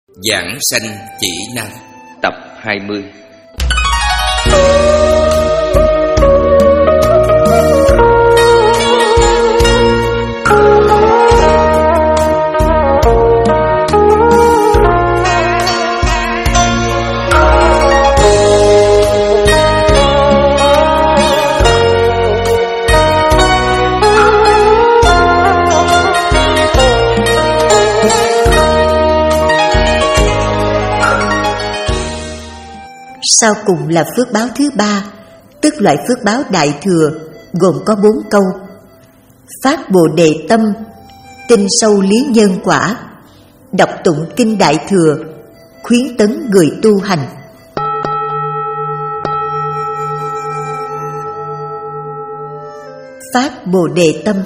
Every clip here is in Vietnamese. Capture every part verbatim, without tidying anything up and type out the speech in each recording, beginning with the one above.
Giảng sanh chỉ năng tập hai mươi. Sau cùng là phước báo thứ ba, tức loại phước báo đại thừa, gồm có bốn câu: phát bồ đề tâm, tin sâu lý nhân quả, đọc tụng kinh đại thừa, khuyến tấn người tu hành. Phát bồ đề tâm.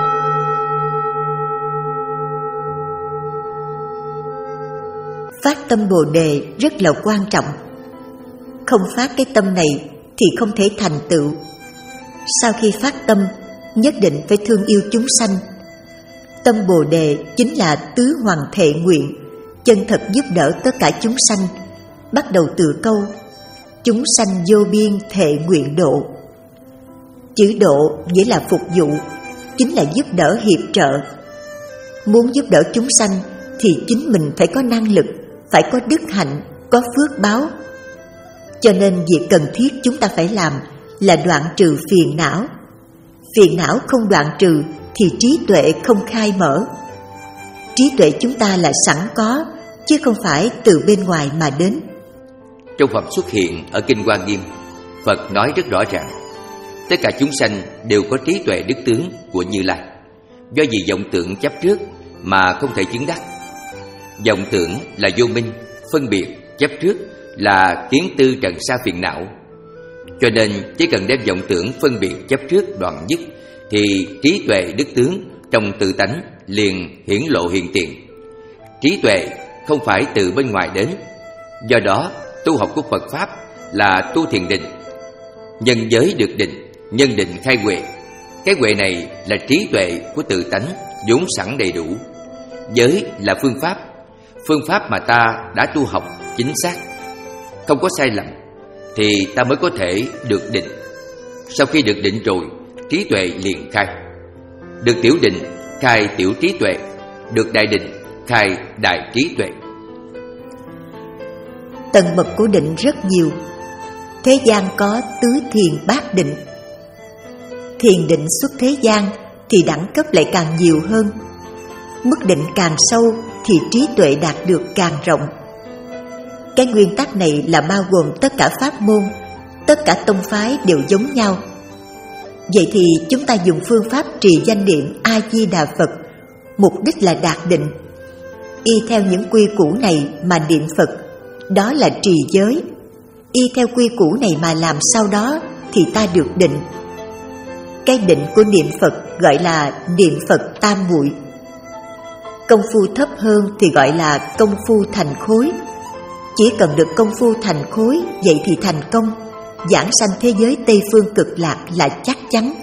Phát tâm bồ đề rất là quan trọng. Không phát cái tâm này thì không thể thành tựu. Sau khi phát tâm, nhất định phải thương yêu chúng sanh. Tâm bồ đề chính là tứ hoàng thệ nguyện, chân thật giúp đỡ tất cả chúng sanh. Bắt đầu từ câu chúng sanh vô biên thệ nguyện độ. Chữ độ nghĩa là phục vụ, chính là giúp đỡ hiệp trợ. Muốn giúp đỡ chúng sanh thì chính mình phải có năng lực, phải có đức hạnh, có phước báo. Cho nên việc cần thiết chúng ta phải làm là đoạn trừ phiền não. Phiền não không đoạn trừ thì trí tuệ không khai mở. Trí tuệ chúng ta là sẵn có, chứ không phải từ bên ngoài mà đến. Trong phẩm xuất hiện ở Kinh Hoa Nghiêm, Phật nói rất rõ ràng, tất cả chúng sanh đều có trí tuệ đức tướng của Như Lai. Do vì vọng tưởng chấp trước mà không thể chứng đắc. Vọng tưởng là vô minh, phân biệt, chấp trước là kiến tư trần sa phiền não. Cho nên chỉ cần đem vọng tưởng phân biệt chấp trước đoạn dứt thì trí tuệ đức tướng trong tự tánh liền hiển lộ hiện tiền. Trí tuệ không phải từ bên ngoài đến. Do đó tu học của Phật Pháp là tu thiền định. Nhân giới được định, nhân định khai huệ. Cái huệ này là trí tuệ của tự tánh vốn sẵn đầy đủ. Giới là phương pháp. Phương pháp mà ta đã tu học chính xác, không có sai lầm, thì ta mới có thể được định. Sau khi được định rồi, trí tuệ liền khai. Được tiểu định, khai tiểu trí tuệ. Được đại định, khai đại trí tuệ. Tầng bậc của định rất nhiều. Thế gian có tứ thiền bát định. Thiền định xuất thế gian thì đẳng cấp lại càng nhiều hơn. Mức định càng sâu thì trí tuệ đạt được càng rộng. Cái nguyên tắc này là bao gồm tất cả pháp môn, tất cả tông phái đều giống nhau. Vậy thì chúng ta dùng phương pháp trì danh niệm A-di-đà Phật, mục đích là đạt định. Y theo những quy củ này mà niệm Phật, đó là trì giới. Y theo quy củ này mà làm sau đó thì ta được định. Cái định của niệm Phật gọi là niệm Phật tam muội. Công phu thấp hơn thì gọi là công phu thành khối. Chỉ cần được công phu thành khối, vậy thì thành công, giảng sanh thế giới Tây Phương Cực Lạc là chắc chắn.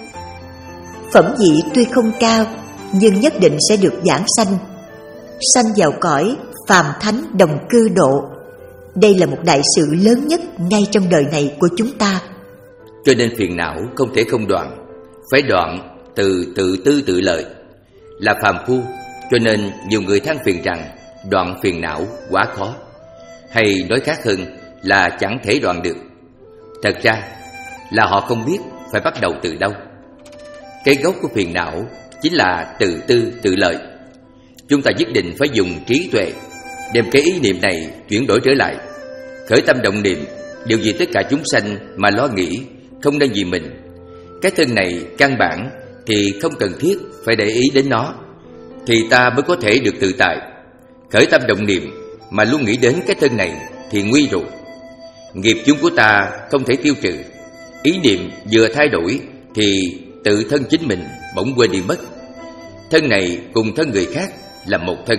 Phẩm vị tuy không cao, nhưng nhất định sẽ được giảng sanh. Sanh vào cõi phàm thánh đồng cư độ. Đây là một đại sự lớn nhất ngay trong đời này của chúng ta. Cho nên phiền não không thể không đoạn, phải đoạn từ tự tư tự lợi. Là phàm phu, cho nên nhiều người than phiền rằng đoạn phiền não quá khó. Hay nói khác hơn là chẳng thể đoạn được. Thật ra là họ không biết phải bắt đầu từ đâu. Cái gốc của phiền não chính là tự tư tự lợi. Chúng ta nhất định phải dùng trí tuệ đem cái ý niệm này chuyển đổi trở lại. Khởi tâm động niệm điều gì tất cả chúng sanh mà lo nghĩ, không nên vì mình. Cái thân này căn bản thì không cần thiết phải để ý đến nó, thì ta mới có thể được tự tại. Khởi tâm động niệm mà luôn nghĩ đến cái thân này thì nguy rồi. Nghiệp chung của ta không thể tiêu trừ. Ý niệm vừa thay đổi thì tự thân chính mình bỗng quên đi mất. Thân này cùng thân người khác là một thân.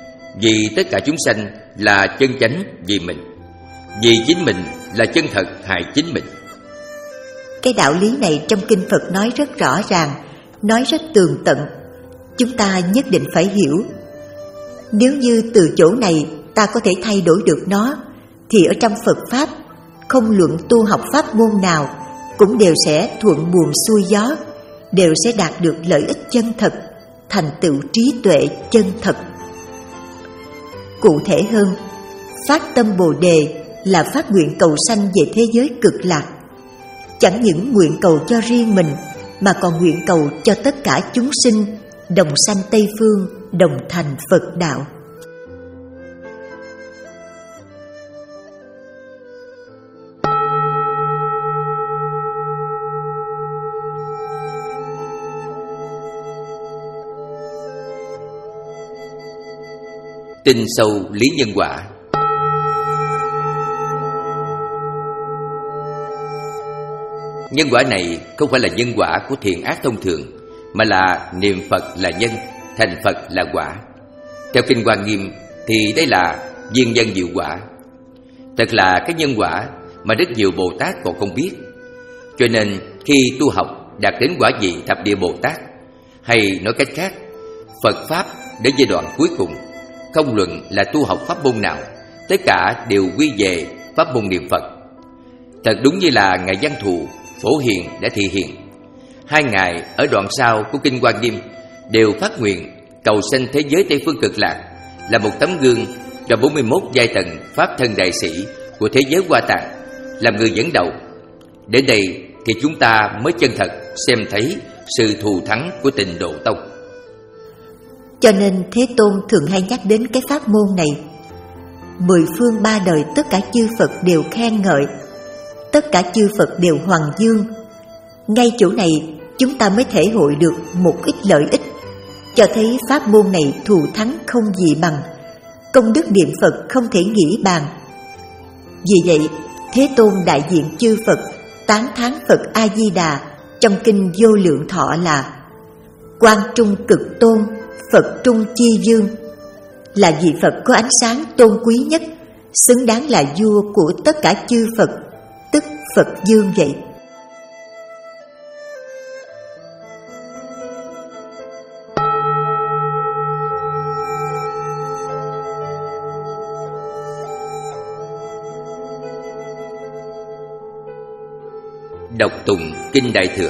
Vì tất cả chúng sanh là chân chánh vì mình. Vì chính mình là chân thật hại chính mình. Cái đạo lý này trong Kinh Phật nói rất rõ ràng, nói rất tường tận. Chúng ta nhất định phải hiểu. Nếu như từ chỗ này ta có thể thay đổi được nó, thì ở trong Phật Pháp, không luận tu học pháp môn nào cũng đều sẽ thuận buồm xuôi gió, đều sẽ đạt được lợi ích chân thật, thành tựu trí tuệ chân thật. Cụ thể hơn, phát tâm Bồ Đề là phát nguyện cầu sanh về thế giới cực lạc. Chẳng những nguyện cầu cho riêng mình, mà còn nguyện cầu cho tất cả chúng sinh, đồng sanh Tây Phương, đồng thành Phật đạo. Tin sâu lý nhân quả. Nhân quả này không phải là nhân quả của thiện ác thông thường, mà là niệm Phật là nhân, thành Phật là quả. Theo Kinh Hoa Nghiêm thì đây là duyên nhân diệu quả. Thật là cái nhân quả mà rất nhiều Bồ Tát còn không biết. Cho nên khi tu học đạt đến quả vị thập địa Bồ Tát, hay nói cách khác, Phật Pháp đến giai đoạn cuối cùng, không luận là tu học pháp môn nào, tất cả đều quy về pháp môn niệm Phật. Thật đúng như là Ngài Văn Thù, Phổ Hiền đã thị hiện. Hai ngài ở đoạn sau của Kinh Hoa Nghiêm đều phát nguyện cầu sanh thế giới Tây Phương Cực Lạc, là một tấm gương cho bốn mươi mốt giai tầng Pháp thân đại sĩ của thế giới Hoa Tạng, làm người dẫn đầu. Đến đây thì chúng ta mới chân thật xem thấy sự thù thắng của Tịnh Độ Tông. Cho nên Thế Tôn thường hay nhắc đến cái pháp môn này. Mười phương ba đời tất cả chư Phật đều khen ngợi, tất cả chư Phật đều hoằng dương. Ngay chỗ này chúng ta mới thể hội được một ít lợi ích, cho thấy pháp môn này thù thắng không gì bằng, công đức niệm Phật không thể nghĩ bàn. Vì vậy Thế Tôn đại diện chư Phật tán thán Phật A Di Đà trong Kinh Vô Lượng Thọ là Quang Trung Cực Tôn, Phật Trung Chi Dương, là vị Phật có ánh sáng tôn quý nhất, xứng đáng là vua của tất cả chư Phật, tức Phật Dương vậy. Đọc tụng Kinh Đại Thừa.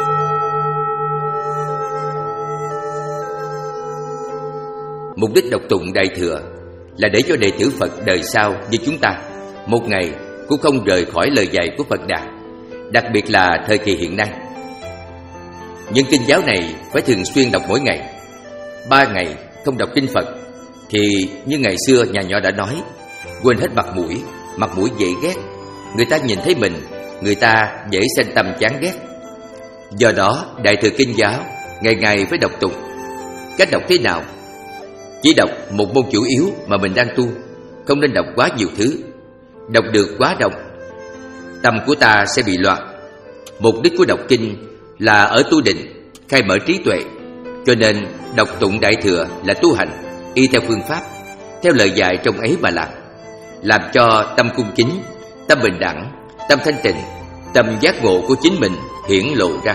Mục đích đọc tụng Đại Thừa là để cho đệ tử Phật đời sau như chúng ta một ngày cũng không rời khỏi lời dạy của Phật Đà, đặc biệt là thời kỳ hiện nay. Những kinh giáo này phải thường xuyên đọc mỗi ngày. Ba ngày không đọc kinh Phật thì như ngày xưa nhà nhỏ đã nói, quên hết mặt mũi, mặt mũi dễ ghét. Người ta nhìn thấy mình, người ta dễ sanh tâm chán ghét. Do đó Đại Thừa kinh giáo ngày ngày phải đọc tụng. Cách đọc thế nào? Chỉ đọc một môn chủ yếu mà mình đang tu, không nên đọc quá nhiều thứ. Đọc được quá rộng, tâm của ta sẽ bị loạn. Mục đích của đọc kinh là ở tu định, khai mở trí tuệ. Cho nên đọc tụng Đại Thừa là tu hành, y theo phương pháp, theo lời dạy trong ấy mà làm. Làm cho tâm cung kính, tâm bình đẳng, tâm thanh tịnh, tâm giác ngộ của chính mình hiển lộ ra.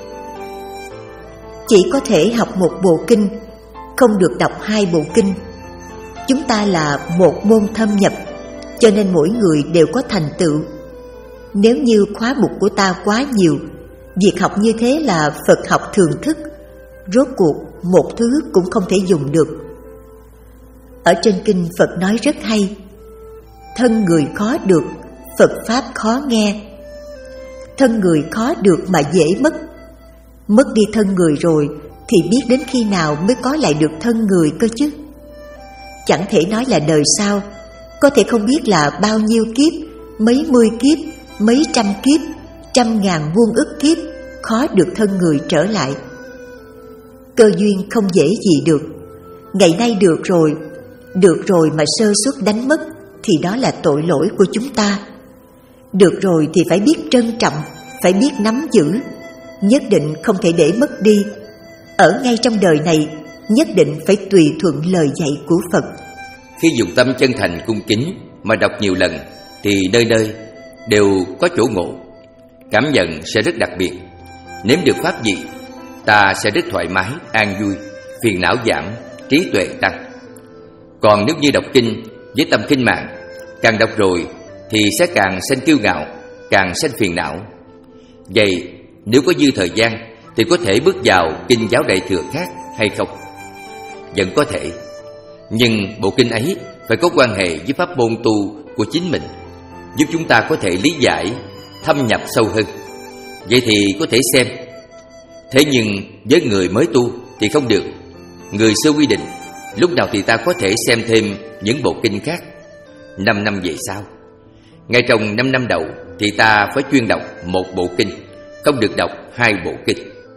Chỉ có thể học một bộ kinh, không được đọc hai bộ kinh. Chúng ta là một môn thâm nhập, cho nên mỗi người đều có thành tựu. Nếu như khóa mục của ta quá nhiều, việc học như thế là Phật học thường thức, rốt cuộc một thứ cũng không thể dùng được. Ở trên kinh Phật nói rất hay: thân người khó được, Phật Pháp khó nghe. Thân người khó được mà dễ mất. Mất đi thân người rồi thì biết đến khi nào mới có lại được thân người cơ chứ. Chẳng thể nói là đời sau, có thể không biết là bao nhiêu kiếp, mấy mươi kiếp, mấy trăm kiếp, trăm ngàn muôn ức kiếp khó được thân người trở lại. Cơ duyên không dễ gì được. Ngày nay được rồi, được rồi mà sơ suất đánh mất thì đó là tội lỗi của chúng ta. Được rồi thì phải biết trân trọng, phải biết nắm giữ, nhất định không thể để mất đi. Ở ngay trong đời này, nhất định phải tùy thuận lời dạy của Phật. Khi dùng tâm chân thành cung kính mà đọc nhiều lần thì nơi nơi đều có chỗ ngộ, cảm nhận sẽ rất đặc biệt. Nếm được pháp gì, ta sẽ rất thoải mái, an vui, phiền não giảm, trí tuệ tăng. Còn nếu như đọc kinh với tâm khinh mạng, càng đọc rồi thì sẽ càng sanh kiêu ngạo, càng sanh phiền não. Vậy nếu có dư thời gian thì có thể bước vào kinh giáo Đại Thừa khác hay không? Vẫn có thể, nhưng bộ kinh ấy phải có quan hệ với pháp môn tu của chính mình, giúp chúng ta có thể lý giải, thâm nhập sâu hơn. Vậy thì có thể xem. Thế nhưng với người mới tu thì không được. Người xưa quy định lúc nào thì ta có thể xem thêm những bộ kinh khác. Năm năm về sau, ngay trong năm năm đầu thì ta phải chuyên đọc một bộ kinh, không được đọc hai bộ kinh.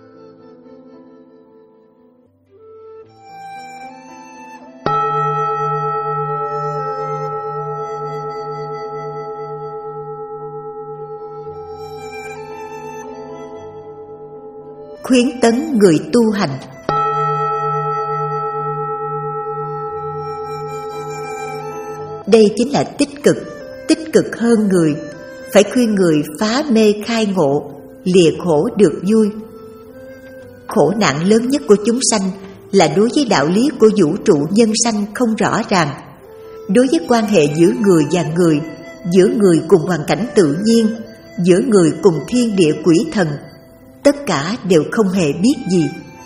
Khuyến tấn người tu hành. Đây chính là tích cực, tích cực hơn người, phải khuyên người phá mê khai ngộ, lìa khổ được vui. Khổ nạn lớn nhất của chúng sanh là đối với đạo lý của vũ trụ nhân sanh không rõ ràng, đối với quan hệ giữa người và người, giữa người cùng hoàn cảnh tự nhiên, giữa người cùng thiên địa quỷ thần, tất cả đều không hề biết gì.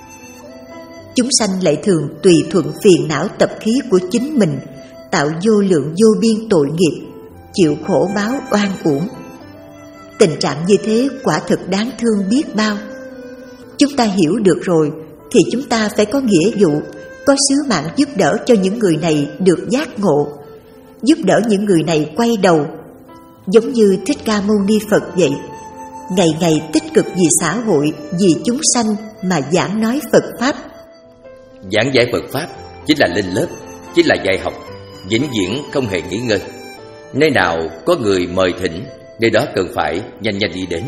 Chúng sanh lại thường tùy thuận phiền não tập khí của chính mình, tạo vô lượng vô biên tội nghiệp, chịu khổ báo oan uổng. Tình trạng như thế quả thực đáng thương biết bao. Chúng ta hiểu được rồi thì chúng ta phải có nghĩa vụ, có sứ mạng giúp đỡ cho những người này được giác ngộ, giúp đỡ những người này quay đầu, giống như Thích Ca Mâu Ni Phật vậy, ngày ngày tích cực vì xã hội, vì chúng sanh mà giảng nói Phật Pháp. Giảng giải Phật Pháp chính là lên lớp, chính là dạy học, vĩnh viễn không hề nghỉ ngơi. Nơi nào có người mời thỉnh, nơi đó cần phải nhanh nhanh đi đến.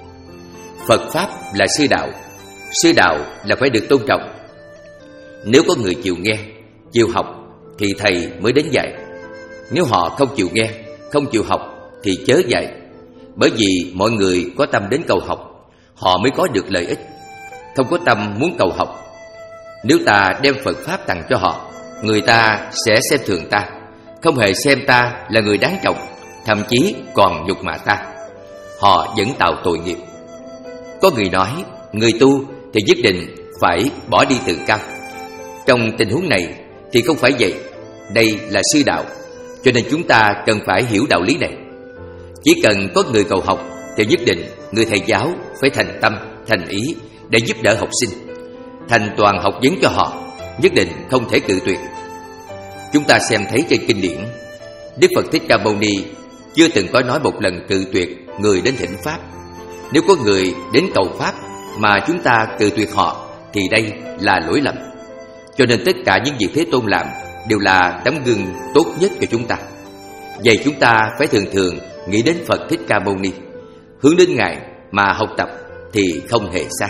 Phật Pháp là sư đạo, sư đạo là phải được tôn trọng. Nếu có người chịu nghe, chịu học thì thầy mới đến dạy. Nếu họ không chịu nghe, không chịu học thì chớ dạy. Bởi vì mọi người có tâm đến cầu học, họ mới có được lợi ích. Không có tâm muốn cầu học, nếu ta đem Phật Pháp tặng cho họ, người ta sẽ xem thường ta, không hề xem ta là người đáng trọng, thậm chí còn nhục mạ ta. Họ vẫn tạo tội nghiệp. Có người nói người tu thì nhất định phải bỏ đi tự cao. Trong tình huống này thì không phải vậy. Đây là sư đạo, cho nên chúng ta cần phải hiểu đạo lý này. Chỉ cần có người cầu học thì nhất định người thầy giáo phải thành tâm, thành ý để giúp đỡ học sinh, thành toàn học vấn cho họ, nhất định không thể cự tuyệt. Chúng ta xem thấy trên kinh điển, Đức Phật Thích Ca Mâu Ni chưa từng có nói một lần cự tuyệt người đến thỉnh Pháp. Nếu có người đến cầu Pháp mà chúng ta cự tuyệt họ thì đây là lỗi lầm. Cho nên tất cả những việc Thế Tôn làm đều là tấm gương tốt nhất cho chúng ta. Vậy chúng ta phải thường thường nghĩ đến Phật Thích Ca Mâu Ni, hướng đến Ngài mà học tập thì không hề sai.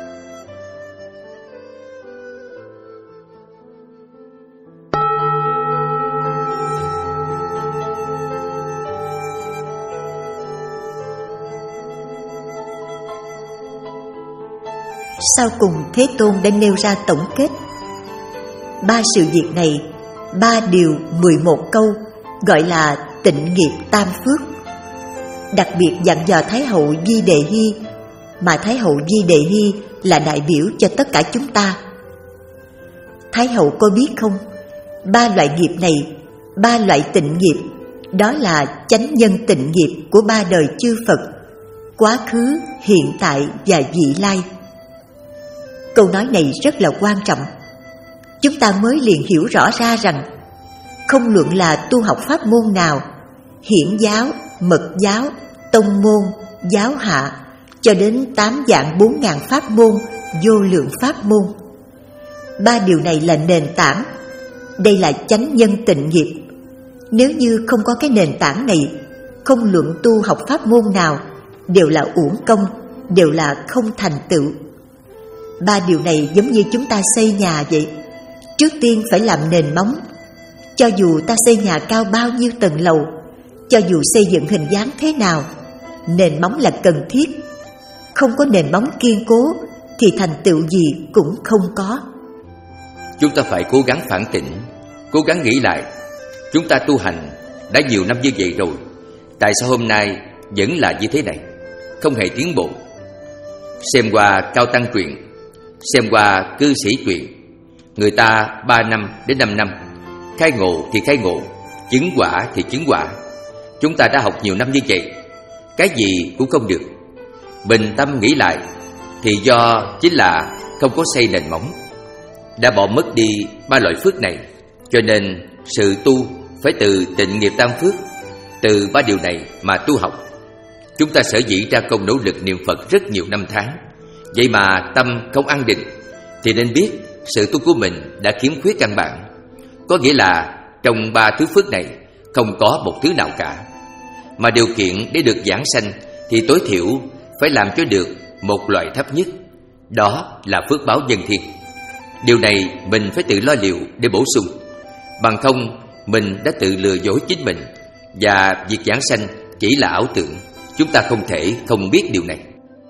Sau cùng Thế Tôn đã nêu ra tổng kết ba sự việc này, ba điều mười một câu, gọi là tịnh nghiệp tam phước. Đặc biệt dặn dò Thái hậu Di Đề Hy, mà Thái hậu Di Đề Hy là đại biểu cho tất cả chúng ta. Thái hậu có biết không, ba loại nghiệp này, ba loại tịnh nghiệp, đó là chánh nhân tịnh nghiệp của ba đời chư Phật, quá khứ, hiện tại và vị lai. Câu nói này rất là quan trọng. Chúng ta mới liền hiểu rõ ra rằng không luận là tu học pháp môn nào, hiển giáo, mật giáo, tông môn, giáo hạ, cho đến tám vạn bốn ngàn pháp môn, vô lượng pháp môn, ba điều này là nền tảng. Đây là chánh nhân tịnh nghiệp. Nếu như không có cái nền tảng này, không luận tu học pháp môn nào đều là uổng công, đều là không thành tựu. Ba điều này giống như chúng ta xây nhà vậy. Trước tiên phải làm nền móng. Cho dù ta xây nhà cao bao nhiêu tầng lầu, cho dù xây dựng hình dáng thế nào, nền móng là cần thiết. Không có nền móng kiên cố thì thành tựu gì cũng không có. Chúng ta phải cố gắng phản tỉnh, cố gắng nghĩ lại. Chúng ta tu hành đã nhiều năm như vậy rồi, tại sao hôm nay vẫn là như thế này, không hề tiến bộ? Xem qua cao tăng truyện, xem qua cư sĩ truyện, người ta ba năm đến năm năm, khai ngộ thì khai ngộ, chứng quả thì chứng quả. Chúng ta đã học nhiều năm như vậy, cái gì cũng không được. Bình tâm nghĩ lại thì do chính là không có xây nền móng, đã bỏ mất đi ba loại phước này. Cho nên sự tu phải từ tịnh nghiệp tam phước, từ ba điều này mà tu học. Chúng ta sở dĩ ra công nỗ lực niệm Phật rất nhiều năm tháng, vậy mà tâm không an định, thì nên biết sự tu của mình đã khiếm khuyết căn bản. Có nghĩa là trong ba thứ phước này không có một thứ nào cả. Mà điều kiện để được giảng sanh thì tối thiểu phải làm cho được một loại thấp nhất, đó là phước báo nhân thiên. Điều này mình phải tự lo liệu để bổ sung, bằng không mình đã tự lừa dối chính mình, và việc giảng sanh chỉ là ảo tưởng. Chúng ta không thể không biết điều này.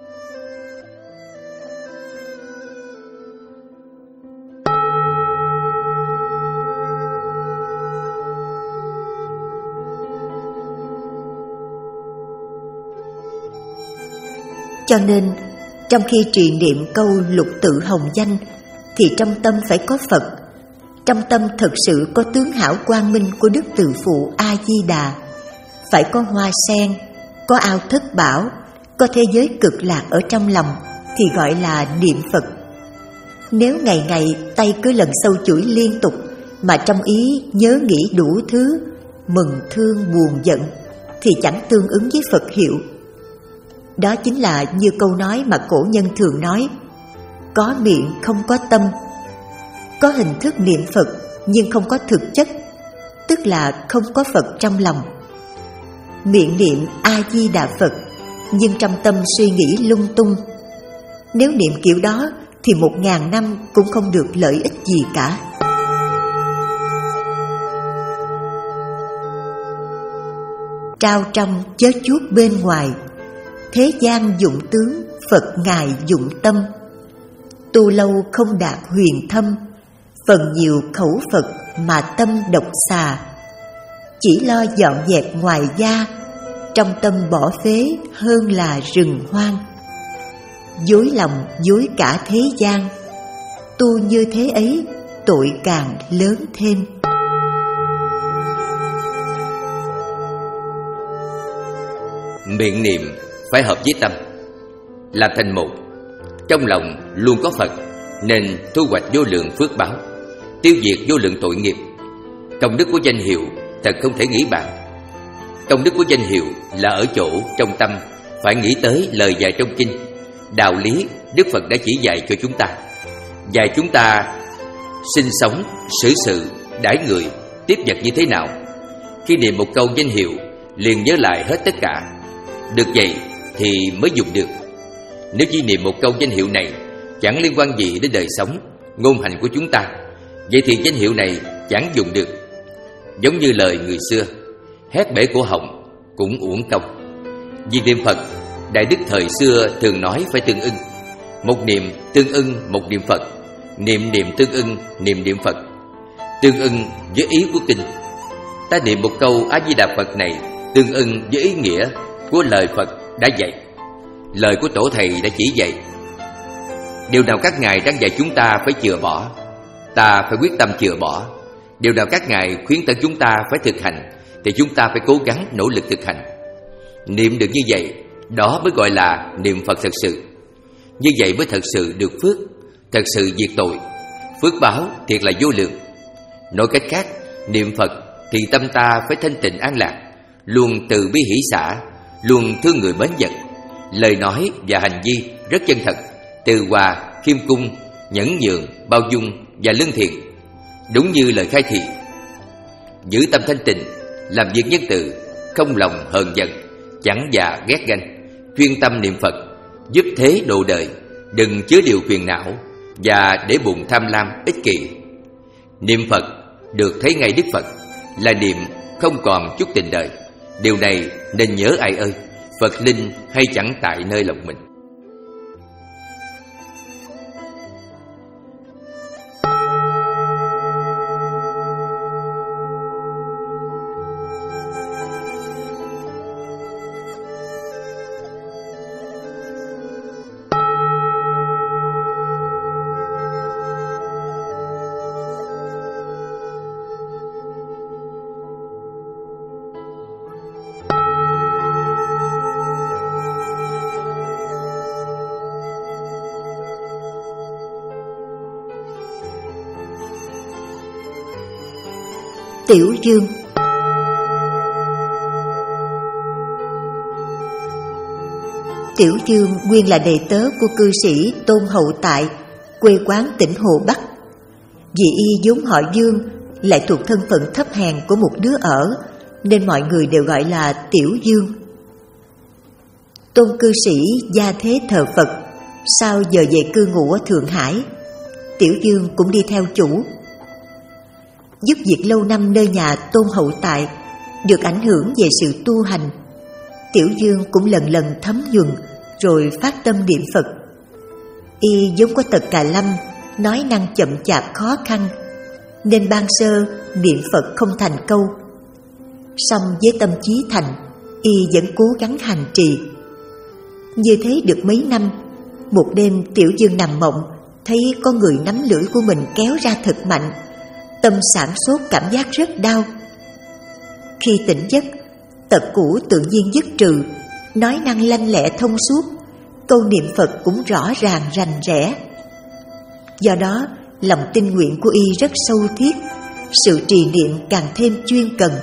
Cho nên trong khi trì niệm câu lục tự hồng danh thì trong tâm phải có Phật, trong tâm thực sự có tướng hảo quang minh của Đức Từ Phụ A Di Đà, phải có hoa sen, có ao thất bảo, có thế giới cực lạc ở trong lòng thì gọi là niệm Phật. Nếu ngày ngày tay cứ lần sâu chuỗi liên tục mà trong ý nhớ nghĩ đủ thứ, mừng thương buồn giận, thì chẳng tương ứng với Phật hiệu. Đó chính là như câu nói mà cổ nhân thường nói: có miệng không có tâm. Có hình thức niệm Phật nhưng không có thực chất, tức là không có Phật trong lòng. Miệng niệm A-di-đà Phật nhưng trong tâm suy nghĩ lung tung. Nếu niệm kiểu đó thì một ngàn năm cũng không được lợi ích gì cả. Trao trong chớ chuốt bên ngoài, thế gian dụng tướng, Phật Ngài dụng tâm. Tu lâu không đạt huyền thâm, phần nhiều khẩu Phật mà tâm độc xà. Chỉ lo dọn dẹp ngoài da, trong tâm bỏ phế hơn là rừng hoang. Dối lòng dối cả thế gian, tu như thế ấy tội càng lớn thêm. Miệng niệm phải hợp với tâm, làm thành một. Trong lòng luôn có Phật, nên thu hoạch vô lượng phước báo, tiêu diệt vô lượng tội nghiệp. Công đức của danh hiệu thật không thể nghĩ bàn. Công đức của danh hiệu là ở chỗ trong tâm phải nghĩ tới lời dạy trong kinh, đạo lý Đức Phật đã chỉ dạy cho chúng ta, dạy chúng ta sinh sống, xử sự, đãi người, tiếp vật như thế nào. Khi niệm một câu danh hiệu liền nhớ lại hết tất cả. Được vậy thì mới dùng được. Nếu chỉ niệm một câu danh hiệu này chẳng liên quan gì đến đời sống, ngôn hành của chúng ta, vậy thì danh hiệu này chẳng dùng được. Giống như lời người xưa: hét bể cổ họng cũng uổng công. Vì niệm Phật, Đại Đức thời xưa thường nói phải tương ưng. Một niệm tương ưng một niệm Phật, niệm niệm tương ưng niệm niệm Phật, tương ưng với ý của kinh. Ta niệm một câu A-di-đà Phật này tương ưng với ý nghĩa của lời Phật đã dạy, lời của tổ thầy đã chỉ dạy. Điều nào các ngài đang dạy chúng ta phải chừa bỏ, ta phải quyết tâm chừa bỏ. Điều nào các ngài khuyến tấn chúng ta phải thực hành, thì chúng ta phải cố gắng nỗ lực thực hành. Niệm được như vậy, đó mới gọi là niệm Phật thật sự. Như vậy mới thật sự được phước, thật sự diệt tội. Phước báo thiệt là vô lượng. Nói cách khác, niệm Phật thì tâm ta phải thanh tịnh an lạc, luôn từ bi hỷ xả, luôn thương người mến vật. Lời nói và hành vi rất chân thật, từ hòa, khiêm cung, nhẫn nhường, bao dung và lương thiện, đúng như lời khai thị. Giữ tâm thanh tịnh, làm việc nhân từ, không lòng hờn giận, chẳng già ghét ganh, chuyên tâm niệm Phật, giúp thế độ đời, đừng chứa điều phiền não và để bụng tham lam ích kỷ. Niệm Phật được thấy ngay Đức Phật, là niệm không còn chút tình đời. Điều này nên nhớ ai ơi, Phật linh hay chẳng tại nơi lòng mình. Tiểu Dương. Tiểu Dương nguyên là đệ tớ của cư sĩ Tôn Hậu Tại, quê quán tỉnh Hồ Bắc. Vì y vốn họ Dương, lại thuộc thân phận thấp hèn của một đứa ở, nên mọi người đều gọi là Tiểu Dương. Tôn cư sĩ gia thế thờ Phật, sau giờ về cư ngụ ở Thượng Hải, Tiểu Dương cũng đi theo chủ. Giúp việc lâu năm nơi nhà Tôn Hậu Tại, được ảnh hưởng về sự tu hành, Tiểu Dương cũng lần lần thấm nhuần, rồi phát tâm niệm Phật. Y vốn có tật cà lâm, nói năng chậm chạp khó khăn, nên ban sơ niệm Phật không thành câu. Song với tâm chí thành, y vẫn cố gắng hành trì. Như thế được mấy năm, một đêm Tiểu Dương nằm mộng, thấy có người nắm lưỡi của mình kéo ra thật mạnh, tâm sản sốt cảm giác rất đau. Khi tỉnh giấc, tật cũ tự nhiên dứt trừ, nói năng lanh lẹ thông suốt, câu niệm Phật cũng rõ ràng rành rẽ. Do đó, lòng tinh nguyện của y rất sâu thiết, sự trì niệm càng thêm chuyên cần.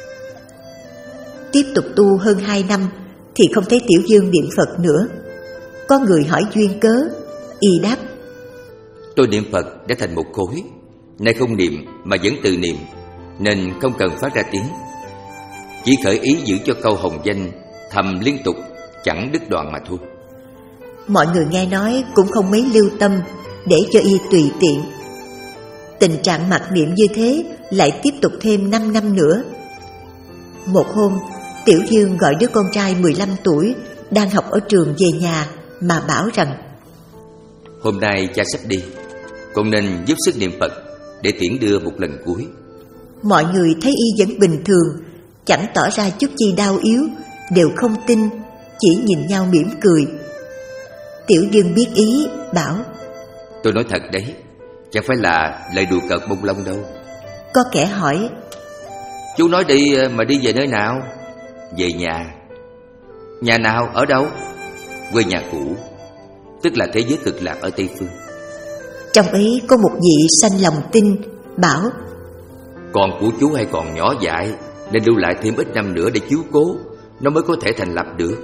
Tiếp tục tu hơn hai năm thì không thấy Tiểu Dương niệm Phật nữa. Có người hỏi duyên cớ, y đáp: tôi niệm Phật đã thành một khối, nay không niệm mà vẫn tự niệm, nên không cần phát ra tiếng, chỉ khởi ý giữ cho câu hồng danh thầm liên tục, chẳng đứt đoạn mà thôi. Mọi người nghe nói cũng không mấy lưu tâm, để cho y tùy tiện. Tình trạng mặc niệm như thế lại tiếp tục thêm năm năm nữa. Một hôm, Tiểu Dương gọi đứa con trai mười lăm tuổi đang học ở trường về nhà mà bảo rằng: hôm nay cha sắp đi, con nên giúp sức niệm Phật để tiễn đưa một lần cuối. Mọi người thấy y vẫn bình thường, chẳng tỏ ra chút chi đau yếu, đều không tin, chỉ nhìn nhau mỉm cười. Tiểu Dương biết ý, bảo: tôi nói thật đấy, chẳng phải là lời đùa cợt bông lông đâu. Có kẻ hỏi: chú nói đi mà đi về nơi nào? Về nhà. Nhà nào, ở đâu? Quê nhà cũ, tức là thế giới cực lạc ở Tây Phương. Trong ấy có một vị sanh lòng tin, bảo: con của chú hay còn nhỏ dại, nên lưu lại thêm ít năm nữa để chiếu cố, nó mới có thể thành lập được.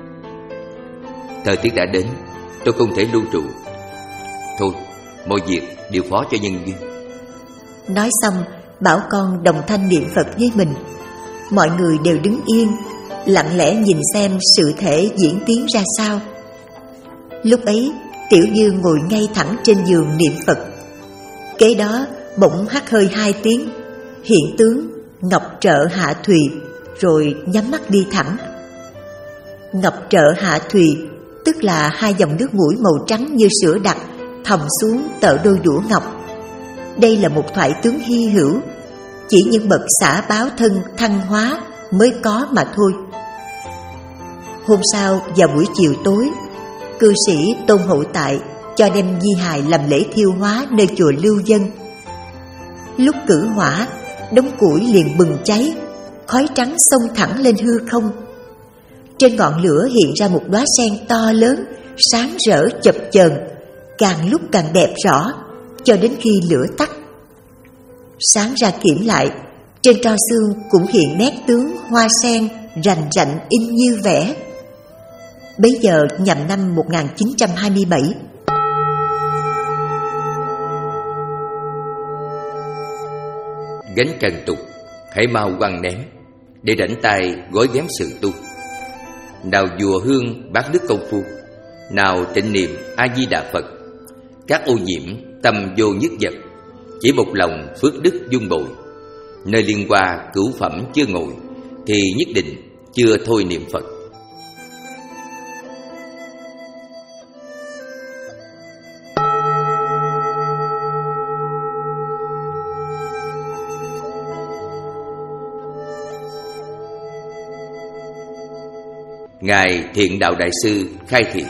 Thời tiết đã đến, tôi không thể lưu trụ. Thôi, mọi việc đều phó cho nhân duyên. Nói xong, bảo con đồng thanh niệm Phật với mình. Mọi người đều đứng yên, lặng lẽ nhìn xem sự thể diễn tiến ra sao. Lúc ấy, Tiểu Dương ngồi ngay thẳng trên giường niệm Phật. Kế đó, bỗng hắt hơi hai tiếng, hiện tướng Ngọc Trợ Hạ Thùy, rồi nhắm mắt đi thẳng. Ngọc Trợ Hạ Thùy tức là hai dòng nước mũi màu trắng như sữa đặc thầm xuống tợ đôi đũa ngọc. Đây là một thoại tướng hy hữu, chỉ những bậc xả báo thân thăng hóa mới có mà thôi. Hôm sau vào buổi chiều tối, cư sĩ Tôn Hậu Tại cho đem di hài làm lễ thiêu hóa nơi chùa Lưu Dân. Lúc cử hỏa, đống củi liền bừng cháy, khói trắng xông thẳng lên hư không. Trên ngọn lửa hiện ra một đóa sen to lớn, sáng rỡ chập chờn, càng lúc càng đẹp rõ, cho đến khi lửa tắt. Sáng ra kiểm lại, trên tro xương cũng hiện nét tướng hoa sen rành rạnh in như vẽ. Bấy giờ nhằm năm một nghìn chín trăm hai mươi bảy. Gánh trần tục hãy mau quăng ném, để rảnh tay gói ghém sự tu. Nào dùa hương bát đức công phu, nào tịnh niệm A Di Đà Phật. Các ô nhiễm tâm vô nhất vật, chỉ một lòng phước đức dung bội. Nơi liên hoa cửu phẩm chưa ngồi, thì nhất định chưa thôi niệm Phật. Ngài Thiện Đạo Đại Sư khai thị: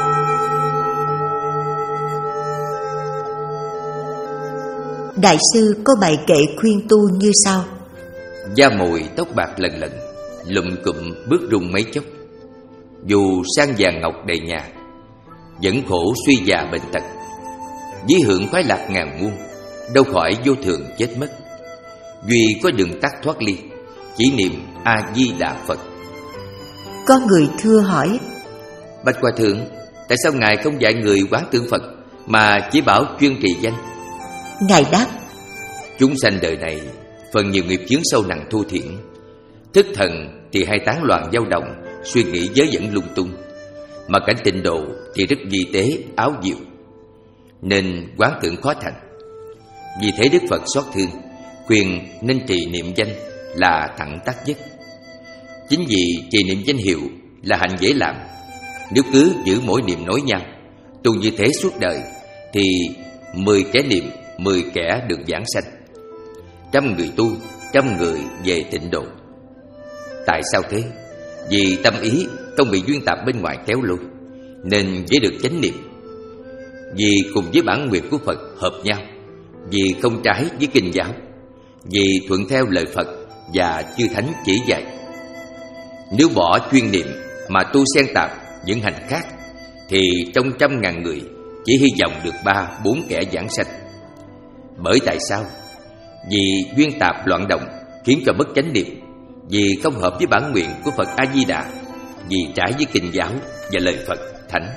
Đại sư có bài kệ khuyên tu như sau: da mồi tóc bạc lần lần, lụm cụm bước rung mấy chốc. Dù sang vàng ngọc đầy nhà, vẫn khổ suy già bệnh tật. Ví hưởng khoái lạc ngàn muôn, đâu khỏi vô thường chết mất. duy có đường tắt thoát ly, chỉ niệm A-di-đà Phật. Có người thưa hỏi: Bạch Hòa Thượng, tại sao Ngài không dạy người quán tưởng Phật mà chỉ bảo chuyên trì danh? Ngài đáp: Chúng sanh đời này phần nhiều nghiệp chướng sâu nặng thô thiển, thức thần thì hay tán loạn dao động, suy nghĩ giới dẫn lung tung, mà cảnh tịnh độ thì rất vi tế, áo diệu, nên quán tưởng khó thành. Vì thế Đức Phật xót thương, khuyên nên trì niệm danh là thẳng tắc nhất. Chính vì trì niệm danh hiệu là hạnh dễ làm, nếu cứ giữ mỗi niệm nối nhau, tu như thế suốt đời, thì mười kẻ niệm, mười kẻ được giảng sanh, trăm người tu, trăm người về tịnh độ. Tại sao thế? Vì tâm ý không bị duyên tạp bên ngoài kéo lôi, nên dễ được chánh niệm. Vì cùng với bản nguyện của Phật hợp nhau, vì không trái với kinh giáo, vì thuận theo lời Phật và chư thánh chỉ dạy. Nếu bỏ chuyên niệm mà tu xen tạp những hành khác, thì trong trăm ngàn người chỉ hy vọng được ba bốn kẻ giảng sanh. Bởi tại sao? Vì duyên tạp loạn động khiến cho mất chánh niệm, vì không hợp với bản nguyện của Phật A-di-đà, vì trái với kinh giáo và lời Phật thánh,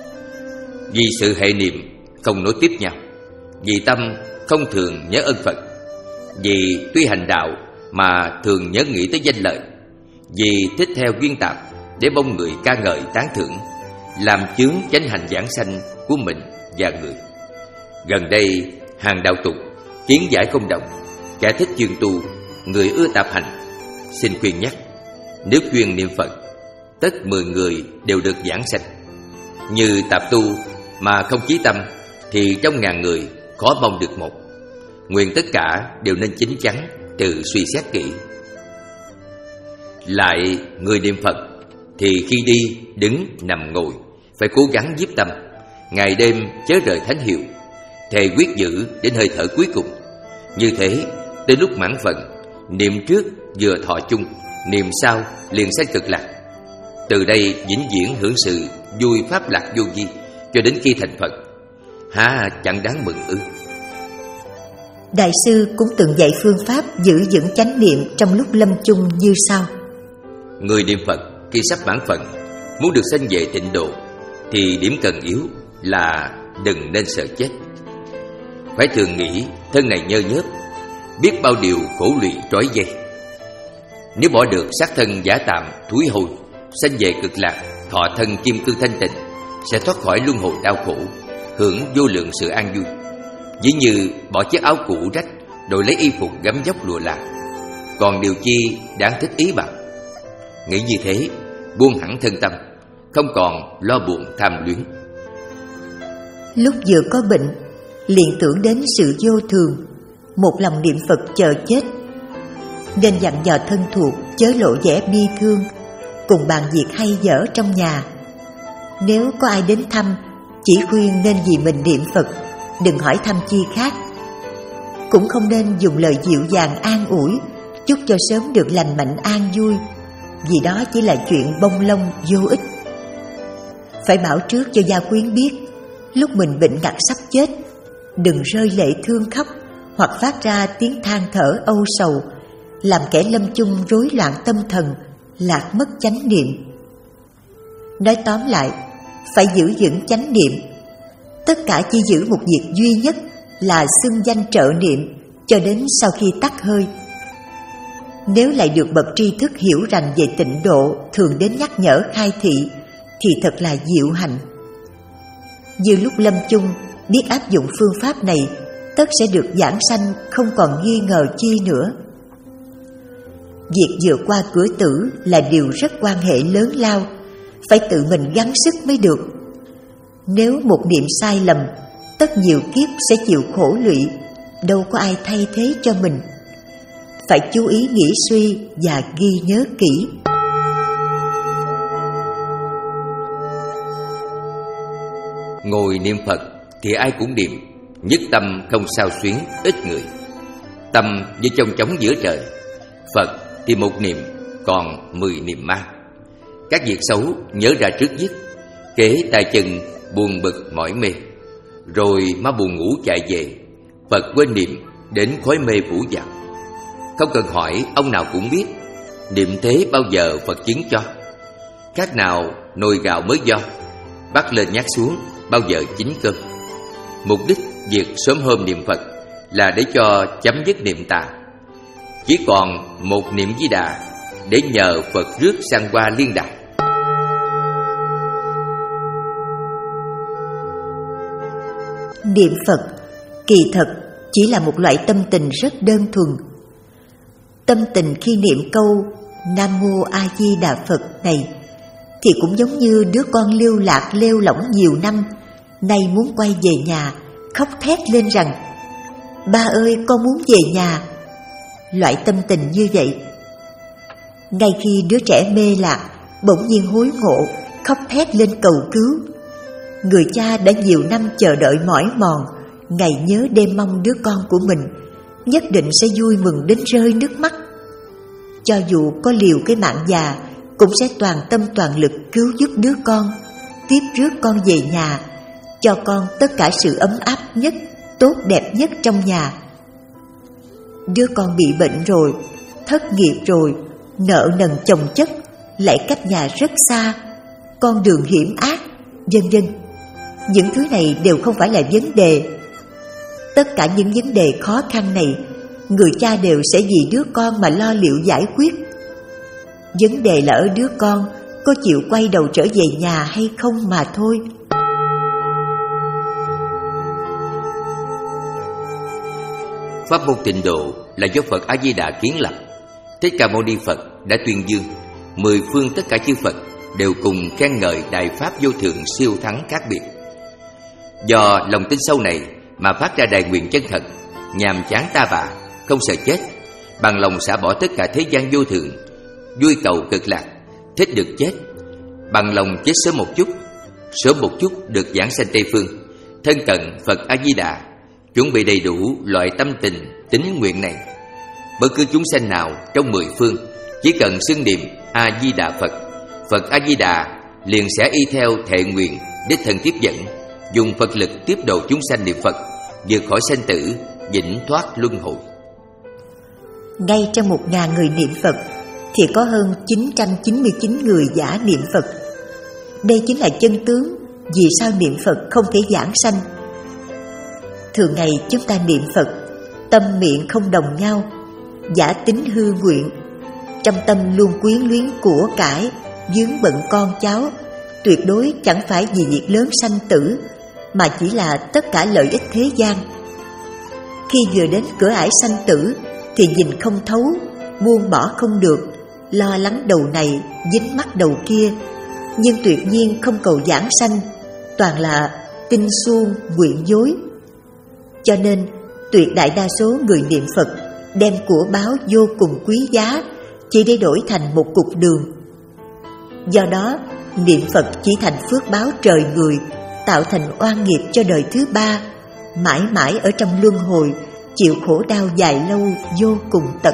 vì sự hệ niệm không nối tiếp nhau, vì tâm không thường nhớ ơn Phật, vì tuy hành đạo mà thường nhớ nghĩ tới danh lợi, vì thích theo duyên tạp để mong người ca ngợi tán thưởng, làm chướng chánh hành giảng sanh của mình và người. Gần đây hàng đạo tục kiến giải không đồng, kẻ thích chuyên tu, người ưa tạp hành. Xin khuyên nhắc, nếu chuyên niệm Phật, tất mười người đều được giảng sanh. Như tạp tu mà không chí tâm, thì trong ngàn người khó mong được một. Nguyện tất cả đều nên chín chắn, tự suy xét kỹ. Lại người niệm Phật thì khi đi, đứng, nằm, ngồi phải cố gắng nhiếp tâm, ngày đêm chớ rời thánh hiệu, thề quyết giữ đến hơi thở cuối cùng. Như thế, tới lúc mãn phận, niệm trước vừa thọ chung, niệm sau liền sanh cực lạc. Từ đây vĩnh viễn hưởng sự vui pháp lạc vô vi cho đến khi thành Phật. Há chẳng đáng mừng ư? Đại sư cũng từng dạy phương pháp giữ vững chánh niệm trong lúc lâm chung như sau: Người niệm Phật khi sắp mãn phận, muốn được sanh về tịnh độ, thì điểm cần yếu là đừng nên sợ chết. Phải thường nghĩ thân này nhơ nhớp, biết bao điều khổ lụy trói dây. Nếu bỏ được xác thân giả tạm thúi hôi, sanh về cực lạc, thọ thân kim cương thanh tịnh, sẽ thoát khỏi luân hồi đau khổ, hưởng vô lượng sự an vui. Ví như bỏ chiếc áo cũ rách, đổi lấy y phục gấm vóc lụa là, còn điều chi đáng thích ý bằng. Nghĩ như thế, buông hẳn thân tâm, không còn lo buồn tham luyến. Lúc vừa có bệnh, liền tưởng đến sự vô thường, một lòng niệm Phật chờ chết, nên dặn dò thân thuộc chớ lộ vẻ bi thương, cùng bàn việc hay dở trong nhà. Nếu có ai đến thăm, chỉ khuyên nên vì mình niệm Phật, đừng hỏi thăm chi khác. Cũng không nên dùng lời dịu dàng an ủi, chúc cho sớm được lành mạnh an vui, vì đó chỉ là chuyện bông lông vô ích. Phải bảo trước cho gia quyến biết, lúc mình bệnh ngặt sắp chết, đừng rơi lệ thương khóc hoặc phát ra tiếng than thở âu sầu, làm kẻ lâm chung rối loạn tâm thần, lạc mất chánh niệm. Nói tóm lại, phải giữ vững chánh niệm. Tất cả chỉ giữ một việc duy nhất là xưng danh trợ niệm cho đến sau khi tắt hơi. Nếu lại được bậc tri thức hiểu rành về tịnh độ thường đến nhắc nhở khai thị, thì thật là diệu hạnh. Như lúc lâm chung biết áp dụng phương pháp này, tất sẽ được giảng sanh, không còn nghi ngờ chi nữa. Việc vượt qua cửa tử là điều rất quan hệ lớn lao, phải tự mình gắng sức mới được. Nếu một niệm sai lầm, tất nhiều kiếp sẽ chịu khổ lụy, đâu có ai thay thế cho mình. Phải chú ý nghĩ suy và ghi nhớ kỹ. Ngồi niệm Phật thì ai cũng niệm, nhất tâm không sao xuyến ít người. Tâm như chông chóng giữa trời, Phật thì một niệm, còn mười niệm ma. Các việc xấu nhớ ra trước dứt, kế tay chân buồn bực mỏi mê, rồi ma buồn ngủ chạy về, Phật quên niệm đến khói mê phủ vào. Không cần hỏi, ông nào cũng biết niệm thế bao giờ Phật chứng cho. Khác nào nồi gạo mới do, bắt lên nhắc xuống bao giờ chín cơm. Mục đích việc sớm hôm niệm Phật là để cho chấm dứt niệm tà. Chỉ còn một niệm Di Đà để nhờ Phật rước sang qua liên đài. Niệm Phật kỳ thật chỉ là một loại tâm tình rất đơn thuần. Tâm tình khi niệm câu Nam Mô A Di Đà Phật này thì cũng giống như đứa con lưu lạc lêu lỏng nhiều năm, nay muốn quay về nhà, khóc thét lên rằng: ba ơi, con muốn về nhà. Loại tâm tình như vậy. Ngay khi đứa trẻ mê lạc bỗng nhiên hối ngộ, khóc thét lên cầu cứu, người cha đã nhiều năm chờ đợi mỏi mòn, ngày nhớ đêm mong đứa con của mình nhất định sẽ vui mừng đến rơi nước mắt. Cho dù có liều cái mạng già, cũng sẽ toàn tâm toàn lực cứu giúp đứa con, tiếp rước con về nhà, cho con tất cả sự ấm áp nhất, tốt đẹp nhất trong nhà. Đứa con bị bệnh rồi, thất nghiệp rồi, nợ nần chồng chất, lại cách nhà rất xa, con đường hiểm ác, vân vân. Những thứ này đều không phải là vấn đề. Tất cả những vấn đề khó khăn này, người cha đều sẽ vì đứa con mà lo liệu giải quyết. Vấn đề là ở đứa con có chịu quay đầu trở về nhà hay không mà thôi. Pháp môn Tịnh Độ là do Phật A Di Đà kiến lập. Thích Ca Mâu Ni Phật đã tuyên dương, mười phương tất cả chư Phật đều cùng khen ngợi đại pháp vô thượng siêu thắng khác biệt. Do lòng tin sâu này mà phát ra đại nguyện chân thật, nhàm chán ta bà, không sợ chết, bằng lòng xả bỏ tất cả thế gian vô thượng, vui cầu cực lạc, thích được chết, bằng lòng chết sớm một chút, sớm một chút được giảng sanh Tây phương, thân cận Phật A Di Đà, chuẩn bị đầy đủ loại tâm tình tín nguyện này. Bất cứ chúng sanh nào trong mười phương chỉ cần xưng niệm A Di Đà Phật, Phật A Di Đà liền sẽ y theo thệ nguyện đích thân tiếp dẫn, dùng Phật lực tiếp độ chúng sanh niệm Phật, vượt khỏi sanh tử, vĩnh thoát luân hồi. Ngay trong một ngàn người niệm Phật thì có hơn chín trăm chín mươi chín người giả niệm Phật. Đây chính là chân tướng vì sao niệm Phật không thể giảng sanh. Thường ngày chúng ta niệm Phật, tâm miệng không đồng nhau, giả tính hư nguyện, trong tâm luôn quyến luyến của cải, vướng bận con cháu, tuyệt đối chẳng phải vì việc lớn sanh tử, mà chỉ là tất cả lợi ích thế gian. Khi vừa đến cửa ải sanh tử thì nhìn không thấu, buông bỏ không được, lo lắng đầu này, dính mắc đầu kia, nhưng tuyệt nhiên không cầu giảng sanh, toàn là tin suông, nguyện dối. Cho nên tuyệt đại đa số người niệm Phật đem của báo vô cùng quý giá chỉ để đổi thành một cục đường. Do đó niệm Phật chỉ thành phước báo trời người, tạo thành oan nghiệp cho đời thứ ba, mãi mãi ở trong luân hồi, chịu khổ đau dài lâu vô cùng tận.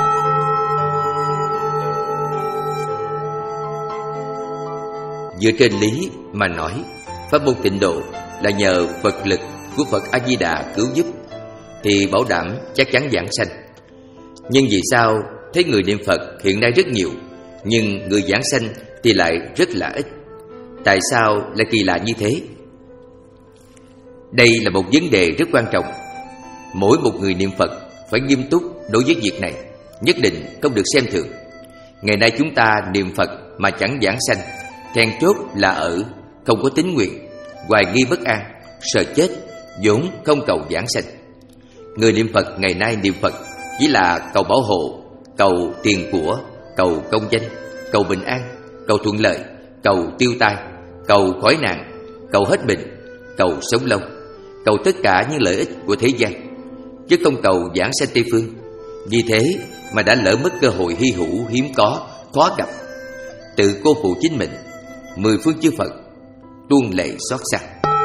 Dựa trên lý mà nói, pháp môn Tịnh Độ là nhờ Phật lực của Phật A Di Đà cứu giúp thì bảo đảm chắc chắn giảng sanh. Nhưng vì sao thấy người niệm Phật hiện nay rất nhiều, nhưng người giảng sanh thì lại rất là ít? Tại sao lại kỳ lạ như thế? Đây là một vấn đề rất quan trọng. Mỗi một người niệm Phật phải nghiêm túc đối với việc này, nhất định không được xem thường. Ngày nay chúng ta niệm Phật mà chẳng giảng sanh, then chốt là ở không có tín nguyện, hoài nghi bất an, sợ chết, vốn không cầu giảng sanh. Người niệm Phật ngày nay niệm Phật chỉ là cầu bảo hộ, cầu tiền của, cầu công danh, cầu bình an, cầu thuận lợi, cầu tiêu tai, cầu khỏi nạn, cầu hết bệnh, cầu sống lâu, cầu tất cả những lợi ích của thế gian, chứ không cầu giảng sanh Tây phương. Vì thế mà đã lỡ mất cơ hội hy hữu hiếm có, khó gặp, tự cô phụ chính mình. Mười phương chư Phật tuôn lệ xót xa.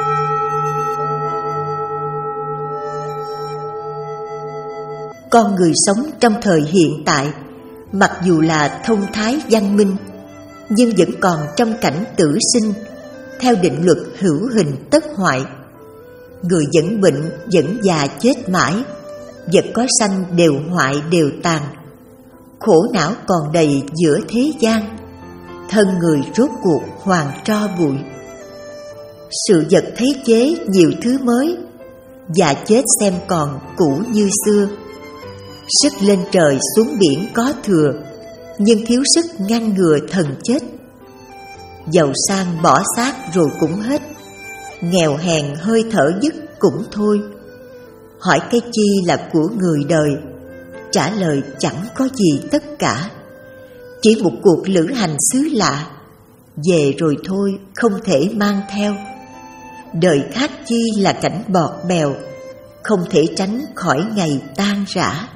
Con người sống trong thời hiện tại, mặc dù là thông thái văn minh, nhưng vẫn còn trong cảnh tử sinh, theo định luật hữu hình tất hoại. Người vẫn bệnh, vẫn già chết mãi, vật có sanh đều hoại đều tàn, khổ não còn đầy giữa thế gian, thân người rốt cuộc hoàn tro bụi. Sự vật thấy chế nhiều thứ mới, và chết xem còn cũ như xưa. Sức lên trời xuống biển có thừa, nhưng thiếu sức ngăn ngừa thần chết. Giàu sang bỏ xác rồi cũng hết, nghèo hèn hơi thở dứt cũng thôi. Hỏi cái chi là của người đời, trả lời chẳng có gì tất cả. Chỉ một cuộc lữ hành xứ lạ, về rồi thôi không thể mang theo. Đời khác chi là cảnh bọt bèo, không thể tránh khỏi ngày tan rã.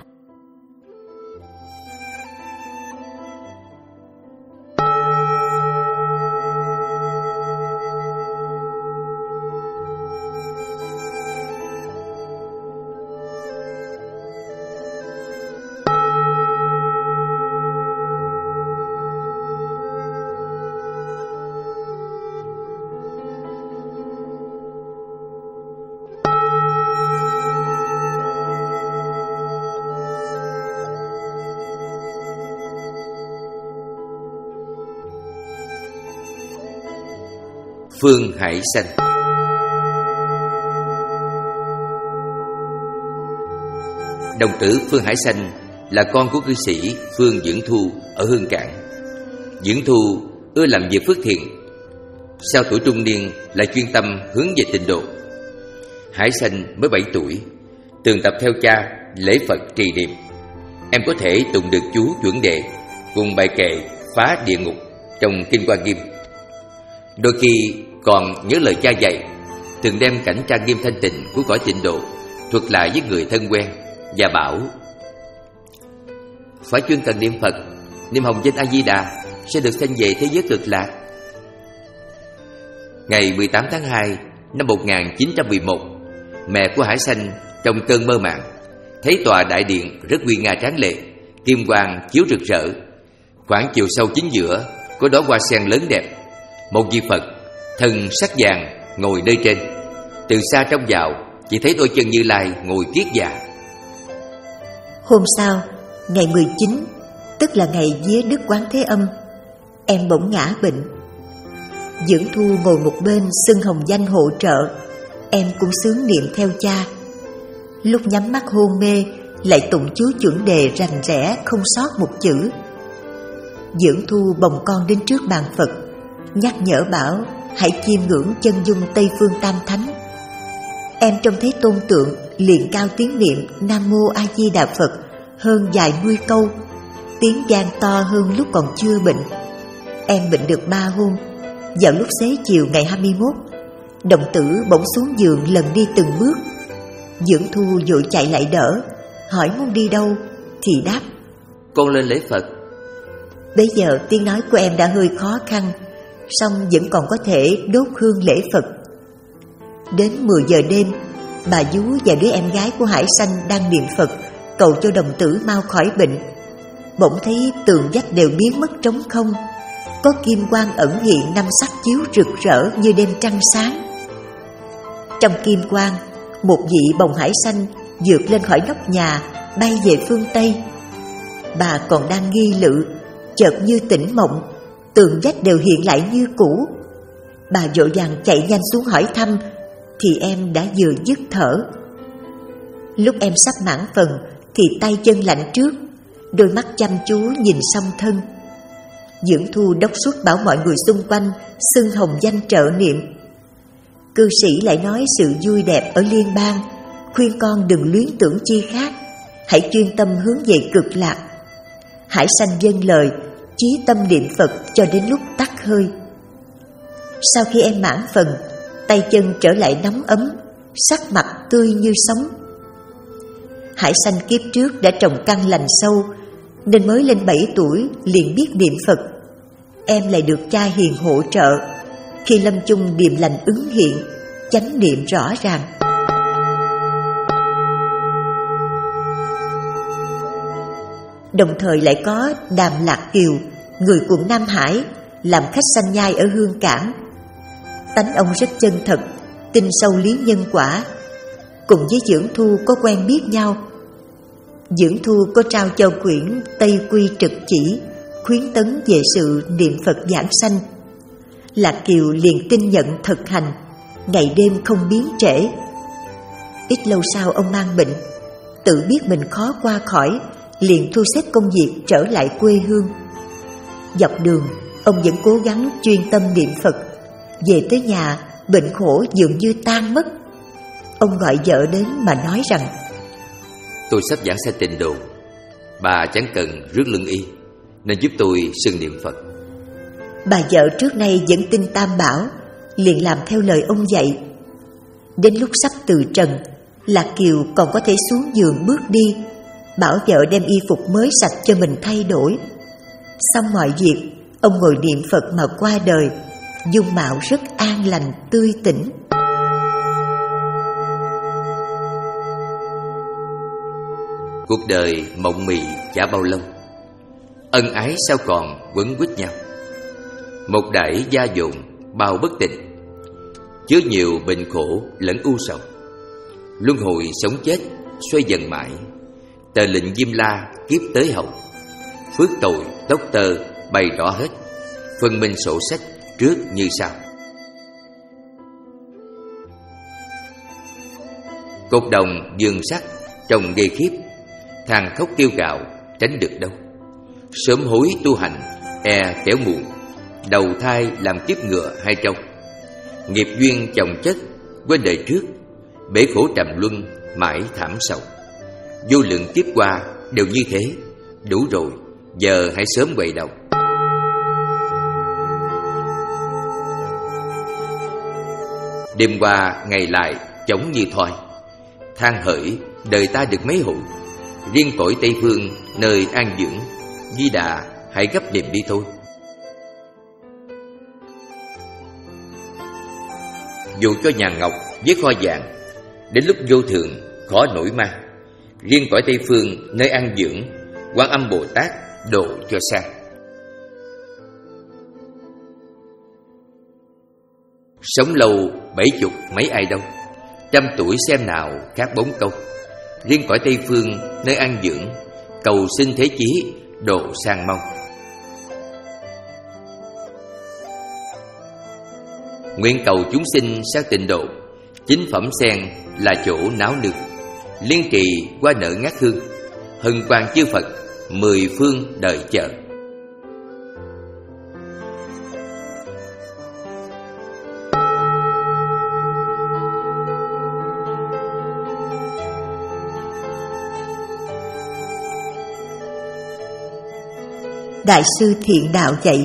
Phương Hải Sanh. Đồng tử Phương Hải Sanh là con của cư sĩ Phương Dưỡng Thu ở Hương Cảng. Dưỡng Thu ưa làm việc phước thiện, sau tuổi trung niên lại chuyên tâm hướng về tịnh độ. Hải Sanh mới bảy tuổi, tường tập theo cha lễ Phật trì niệm. Em có thể tụng được chú chuẩn đề cùng bài kệ phá địa ngục trong Kinh Hoa Nghiêm. Đôi khi còn nhớ lời cha dạy, thường đem cảnh trang nghiêm thanh tịnh của cõi tịnh độ thuật lại với người thân quen và bảo: phải chuyên cần niệm Phật, niệm hồng danh A Di Đà sẽ được sanh về thế giới cực lạc. Ngày mười tám tháng hai năm một nghìn chín trăm mười một, mẹ của Hải Sanh trong cơn mơ màng thấy tòa đại điện rất nguy nga tráng lệ, kim quang chiếu rực rỡ. Khoảng chiều sâu chính giữa có đóa hoa sen lớn đẹp, một vị Phật thân sắc vàng ngồi nơi trên. Từ xa trông vào chỉ thấy đôi chân Như Lai ngồi kiết dạ. Hôm sau, ngày mười chín, tức là ngày vía Đức Quán Thế Âm, em bỗng ngã bệnh. Dưỡng Thu ngồi một bên xưng hồng danh hộ trợ, em cũng xướng niệm theo cha. Lúc nhắm mắt hôn mê lại tụng chú chuẩn đề rành rẽ không sót một chữ. Dưỡng Thu bồng con đến trước bàn Phật, nhắc nhở bảo hãy chiêm ngưỡng chân dung Tây Phương Tam Thánh. Em trông thấy tôn tượng liền cao tiếng niệm Nam Mô A Di Đà Phật hơn vài mươi câu, tiếng vang to hơn lúc còn chưa bệnh. Em bệnh được ba hôm. Vào lúc xế chiều ngày hai mươi mốt, đồng tử bỗng xuống giường lần đi từng bước. Dưỡng Thu vội chạy lại đỡ, hỏi muốn đi đâu thì đáp: con lên lễ Phật. Bây giờ tiếng nói của em đã hơi khó khăn, song vẫn còn có thể đốt hương lễ Phật. Đến mười giờ đêm, bà vú và đứa em gái của Hải Sanh đang niệm Phật cầu cho đồng tử mau khỏi bệnh. Bỗng thấy tường vách đều biến mất trống không, có kim quang ẩn hiện năm sắc chiếu rực rỡ như đêm trăng sáng. Trong kim quang, một vị bồng Hải Sanh vượt lên khỏi nóc nhà, bay về phương Tây. Bà còn đang nghi lự, chợt như tỉnh mộng, tường vách đều hiện lại như cũ. Bà vội vàng chạy nhanh xuống hỏi thăm, thì em đã vừa dứt thở. Lúc em sắp mãn phần thì tay chân lạnh trước, đôi mắt chăm chú nhìn song thân. Dưỡng Thu đốc xuất bảo mọi người xung quanh xưng hồng danh trợ niệm. Cư sĩ lại nói sự vui đẹp ở liên bang, khuyên con đừng luyến tưởng chi khác, hãy chuyên tâm hướng về cực lạc. Hải Sanh vâng lời, chí tâm niệm Phật cho đến lúc tắt hơi. Sau khi em mãn phần, tay chân trở lại nóng ấm, sắc mặt tươi như sống. Hải Sanh kiếp trước đã trồng căn lành sâu, nên mới lên bảy tuổi liền biết niệm Phật. Em lại được cha hiền hỗ trợ, khi lâm chung điềm lành ứng hiện, chánh niệm rõ ràng. Đồng thời lại có Đàm Lạc Kiều, người quận Nam Hải, làm khách sanh nhai ở Hương Cảng. Tánh ông rất chân thật, tin sâu lý nhân quả. Cùng với Dưỡng Thu có quen biết nhau, Dưỡng Thu có trao cho quyển Tây Quy Trực Chỉ khuyến tấn về sự niệm Phật giảng sanh. Lạc Kiều liền tin nhận thực hành, ngày đêm không biến trễ. Ít lâu sau ông mang bệnh, tự biết mình khó qua khỏi, liền thu xếp công việc trở lại quê hương. Dọc đường, ông vẫn cố gắng chuyên tâm niệm Phật. Về tới nhà, bệnh khổ dường như tan mất. Ông gọi vợ đến mà nói rằng: tôi sắp giảng sanh tịnh độ, bà chẳng cần rước lưng y, nên giúp tôi xưng niệm Phật. Bà vợ trước nay vẫn tin Tam Bảo, liền làm theo lời ông dạy. Đến lúc sắp từ trần, Lạc Kiều còn có thể xuống giường bước đi, bảo vợ đem y phục mới sạch cho mình thay đổi. Xong mọi việc, ông ngồi niệm Phật mà qua đời, dung mạo rất an lành, tươi tỉnh. Cuộc đời mộng mị chả bao lâu, ân ái sao còn quấn quýt nhau. Một dải gia dụng bao bất tịnh, chứa nhiều bệnh khổ lẫn u sầu. Luân hồi sống chết xoay dần mãi, tờ lệnh Diêm La kiếp tới hậu. Phước tội tóc tơ bày rõ hết, phân minh sổ sách trước như sau. Cột đồng vườn sắt trồng ghê khiếp, thằng khóc kêu gào tránh được đâu. Sớm hối tu hành e kẻo muộn, đầu thai làm kiếp ngựa hai trâu. Nghiệp duyên chồng chất quên đời trước, bể khổ trầm luân mãi thảm sầu. Vô lượng kiếp qua đều như thế, đủ rồi, giờ hãy sớm quay đầu. Đêm qua ngày lại chống như thoi, than hởi đời ta được mấy hồi. Riêng cõi Tây Phương nơi an dưỡng, Di Đà hãy gấp niệm đi thôi. Dù cho nhà ngọc với kho vàng, đến lúc vô thường khó nổi mang. Riêng cõi Tây Phương nơi an dưỡng, Quan Âm Bồ Tát độ cho sang. Sống lâu bảy chục mấy ai đâu, trăm tuổi xem nào khác bốn câu. Riêng cõi Tây Phương nơi an dưỡng, cầu xin thế chí độ sang mong. Nguyện cầu chúng sinh sang tịnh độ, chính phẩm sen là chỗ náo nương. Liên trì qua nợ ngát hương, hân quang chư Phật mười phương đợi chờ. Đại sư Thiện Đạo dạy: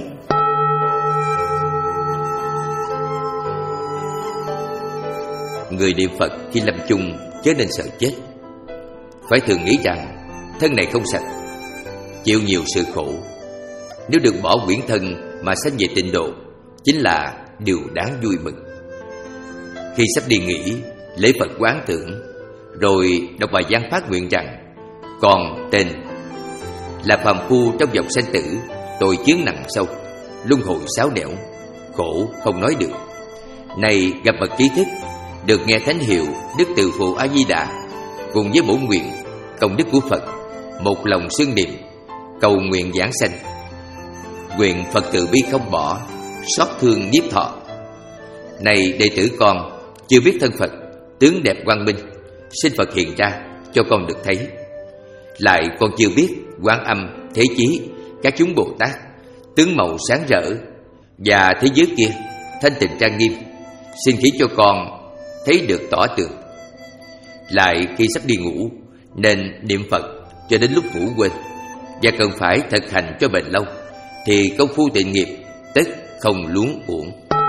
người niệm Phật khi lâm chung chớ nên sợ chết. Phải thường nghĩ rằng thân này không sạch, chịu nhiều sự khổ. Nếu được bỏ quyển thân mà sanh về tịnh độ, chính là điều đáng vui mừng. Khi sắp đi nghỉ, lễ Phật quán tưởng, rồi đọc bài văn phát nguyện rằng: còn tên là phàm phu trong vòng sanh tử, tội chướng nặng sâu, luân hồi sáu nẻo, khổ không nói được. Này gặp bậc trí thức, được nghe thánh hiệu Đức Từ Phụ A Di Đà, cùng với bổn nguyện công đức của Phật, một lòng xưng niệm, cầu nguyện giảng sanh. Nguyện Phật từ bi không bỏ, xót thương nhiếp thọ. Này đệ tử con, chưa biết thân Phật tướng đẹp quang minh, xin Phật hiện ra cho con được thấy. Lại con chưa biết Quan Âm, Thế Chí, các chúng Bồ Tát tướng màu sáng rỡ, và thế giới kia thanh tịnh trang nghiêm, xin chỉ cho con thấy được tỏ tường. Lại khi sắp đi ngủ, nên niệm Phật cho đến lúc ngủ quên, và cần phải thực hành cho bền lâu, thì công phu tịnh nghiệp tất không luống uổng.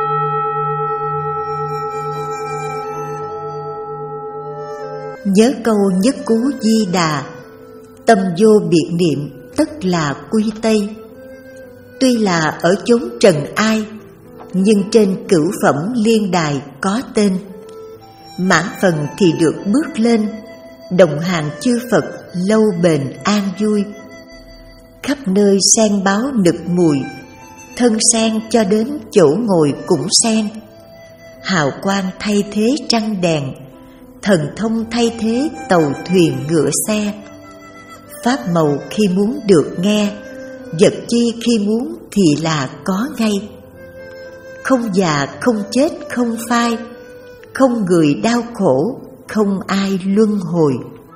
Nhớ câu nhất cú Di Đà: tâm vô biệt niệm tất là quy Tây. Tuy là ở chốn trần ai, nhưng trên cửu phẩm liên đài có tên. Mãn phần thì được bước lên, đồng hàng chư Phật lâu bền an vui. Khắp nơi sen báo nực mùi, thân sen cho đến chỗ ngồi cũng sen. Hào quang thay thế trăng đèn, thần thông thay thế tàu thuyền ngựa xe. pháp màu khi muốn được nghe, vật chi khi muốn thì là có ngay. Không già không chết không phai, không người đau khổ, không ai luân hồi.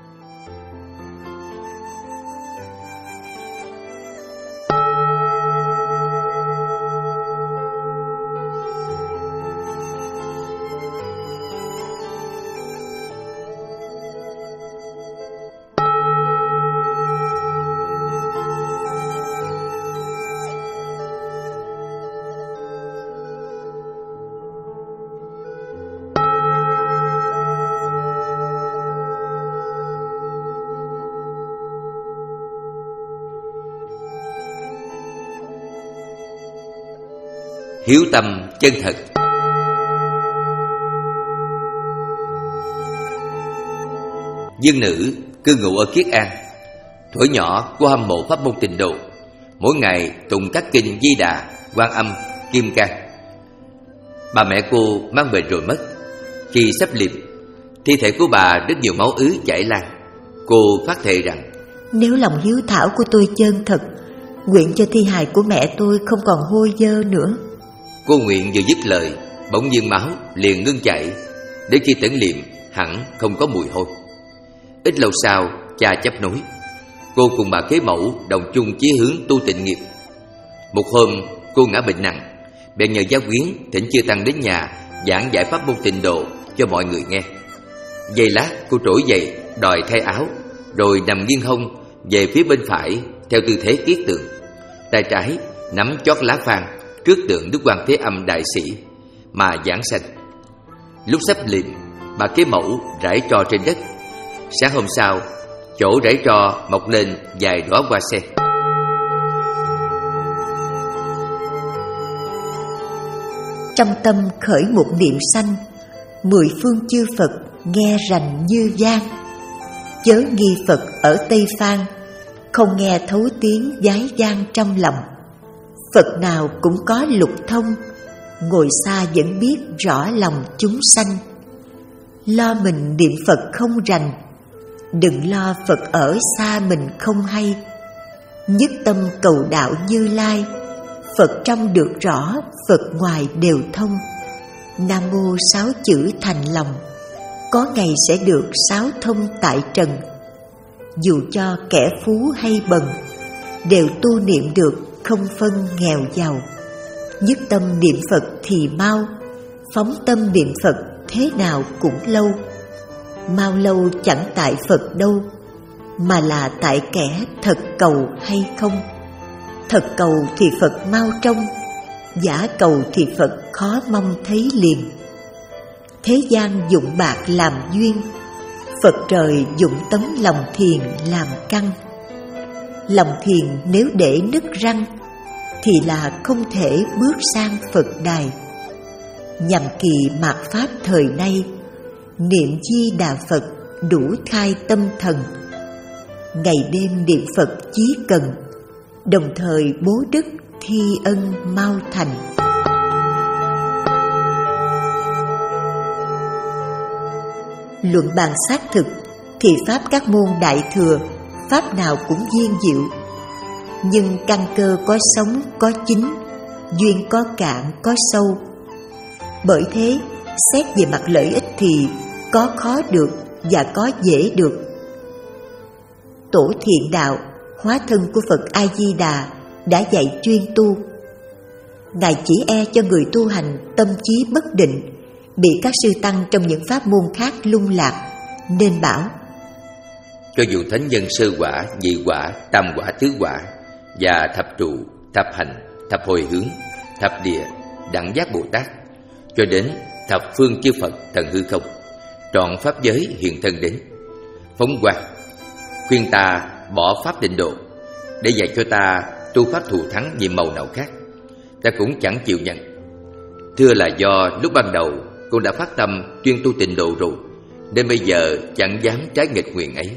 Hiếu tâm chân thật. Dương nữ cư ngụ ở Khiết An. Thuở nhỏ cô hâm mộ pháp môn Tịnh Độ, mỗi ngày tụng các kinh Di Đà, Quan Âm, Kim Cang. Bà mẹ cô mang bệnh rồi mất. Khi sắp liệm, thi thể của bà rất nhiều máu ứ chảy lan. Cô phát thệ rằng: nếu lòng hiếu thảo của tôi chân thật, nguyện cho thi hài của mẹ tôi không còn hôi dơ nữa. Cô nguyện vừa dứt lời, bỗng nhiên máu liền ngưng chảy, đến khi tẩn liệm hẳn không có mùi hôi. Ít lâu sau, cha chấp nối, cô cùng bà kế mẫu đồng chung chí hướng tu tịnh nghiệp. Một hôm cô ngã bệnh nặng, bèn nhờ giáo quyến thỉnh chư tăng đến nhà giảng giải pháp môn Tịnh Độ cho mọi người nghe. Giây lát cô trỗi dậy đòi thay áo, rồi nằm nghiêng hông về phía bên phải theo tư thế kiết tượng, tay trái nắm chót lá phan trước tượng Đức Quan Thế Âm Đại Sĩ mà giảng sanh. Lúc sắp liệm, bà kế mẫu rải tro trên đất. Sáng hôm sau, chỗ rải tro mọc lên vài đóa hoa sen. Trong tâm khởi một niệm sanh, mười phương chư Phật nghe rành như vang. Chớ nghi Phật ở Tây Phan, không nghe thấu tiếng vái vang trong lòng. Phật nào cũng có lục thông, ngồi xa vẫn biết rõ lòng chúng sanh. Lo mình niệm Phật không rành, đừng lo Phật ở xa mình không hay. Nhất tâm cầu đạo Như Lai, Phật trong được rõ, Phật ngoài đều thông. Nam mô sáu chữ thành lòng, có ngày sẽ được sáu thông tại trần. Dù cho kẻ phú hay bần, đều tu niệm được không phân nghèo giàu. Nhất tâm niệm Phật thì mau, phóng tâm niệm Phật thế nào cũng lâu. Mau lâu chẳng tại Phật đâu, mà là tại kẻ thật cầu hay không. Thật cầu thì Phật mau trông, giả cầu thì Phật khó mong thấy liền. Thế gian dụng bạc làm duyên, Phật trời dụng tấm lòng thiền làm căn. Lòng thiền nếu để nứt răng, thì là không thể bước sang Phật đài. Nhằm kỳ mạt pháp thời nay, niệm Di Đà Phật đủ khai tâm thần. Ngày đêm niệm Phật chí cần, đồng thời bố đức thi ân mau thành. Luận bàn xác thực thì pháp các môn đại thừa, pháp nào cũng viên diệu. Nhưng căn cơ có sống có chính, duyên có cạn có sâu. Bởi thế, xét về mặt lợi ích thì có khó được và có dễ được. Tổ Thiện Đạo, hóa thân của Phật A-di-đà, đã dạy chuyên tu. Ngài chỉ e cho người tu hành tâm trí bất định, bị các sư tăng trong những pháp môn khác lung lạc, nên bảo: cho dù thánh nhân sơ quả, nhị quả, tam quả, tứ quả và thập trụ, thập hành, thập hồi hướng, thập địa, đẳng giác Bồ Tát, cho đến thập phương chư Phật thần hư không, trọn pháp giới hiện thân đến, phóng quang khuyên ta bỏ pháp Tịnh Độ để dạy cho ta tu pháp thù thắng nhiệm màu nào khác, ta cũng chẳng chịu nhận. Thưa là do lúc ban đầu con đã phát tâm chuyên tu Tịnh Độ rồi, nên bây giờ chẳng dám trái nghịch nguyện ấy.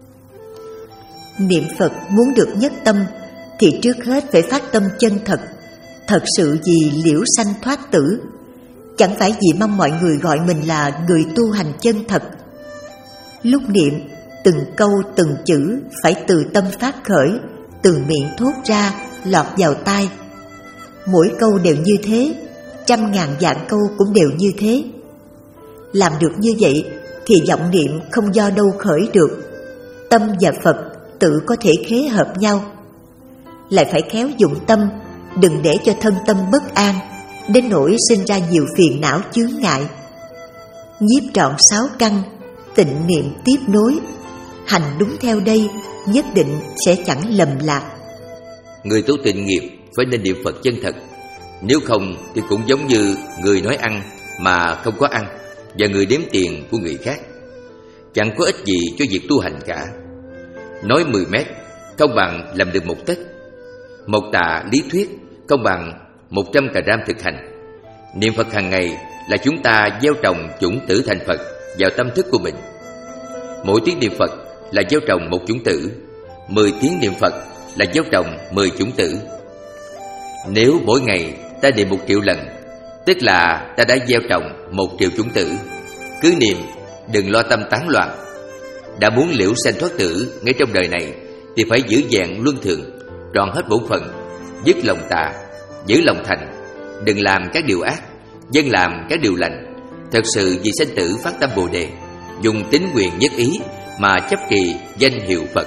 Niệm Phật muốn được nhất tâm thì trước hết phải phát tâm chân thật, thật sự vì liễu sanh thoát tử, chẳng phải vì mong mọi người gọi mình là người tu hành chân thật. Lúc niệm từng câu từng chữ phải từ tâm phát khởi, từ miệng thốt ra, lọt vào tai. Mỗi câu đều như thế, trăm ngàn vạn câu cũng đều như thế. Làm được như vậy thì vọng niệm không do đâu khởi được. Tâm và Phật tự có thể khế hợp nhau. Lại phải khéo dụng tâm, đừng để cho thân tâm bất an, đến nỗi sinh ra nhiều phiền não chướng ngại. Nhiếp trọn sáu căn, tịnh niệm tiếp nối, hành đúng theo đây, nhất định sẽ chẳng lầm lạc. Người tu tịnh nghiệp phải nên niệm Phật chân thật. Nếu không thì cũng giống như người nói ăn mà không có ăn, và người đếm tiền của người khác. Chẳng có ích gì cho việc tu hành cả. Nói mười mét không bằng làm được một tấc. Một tạ lý thuyết không bằng một trăm cà ram thực hành. Niệm Phật hàng ngày là chúng ta gieo trồng chủng tử thành Phật vào tâm thức của mình. Mỗi tiếng niệm Phật là gieo trồng một chủng tử, mười tiếng niệm Phật là gieo trồng mười chủng tử. Nếu mỗi ngày ta niệm một triệu lần, tức là ta đã gieo trồng một triệu chủng tử. Cứ niệm, đừng lo tâm tán loạn. Đã muốn liễu sanh thoát tử ngay trong đời này thì phải giữ vẹn luân thường, tròn hết bổn phận, dứt lòng tà, giữ lòng thành, đừng làm các điều ác, dân làm các điều lành. Thật sự vì sanh tử phát tâm Bồ đề, dùng tín quyền nhất ý mà chấp trì danh hiệu Phật.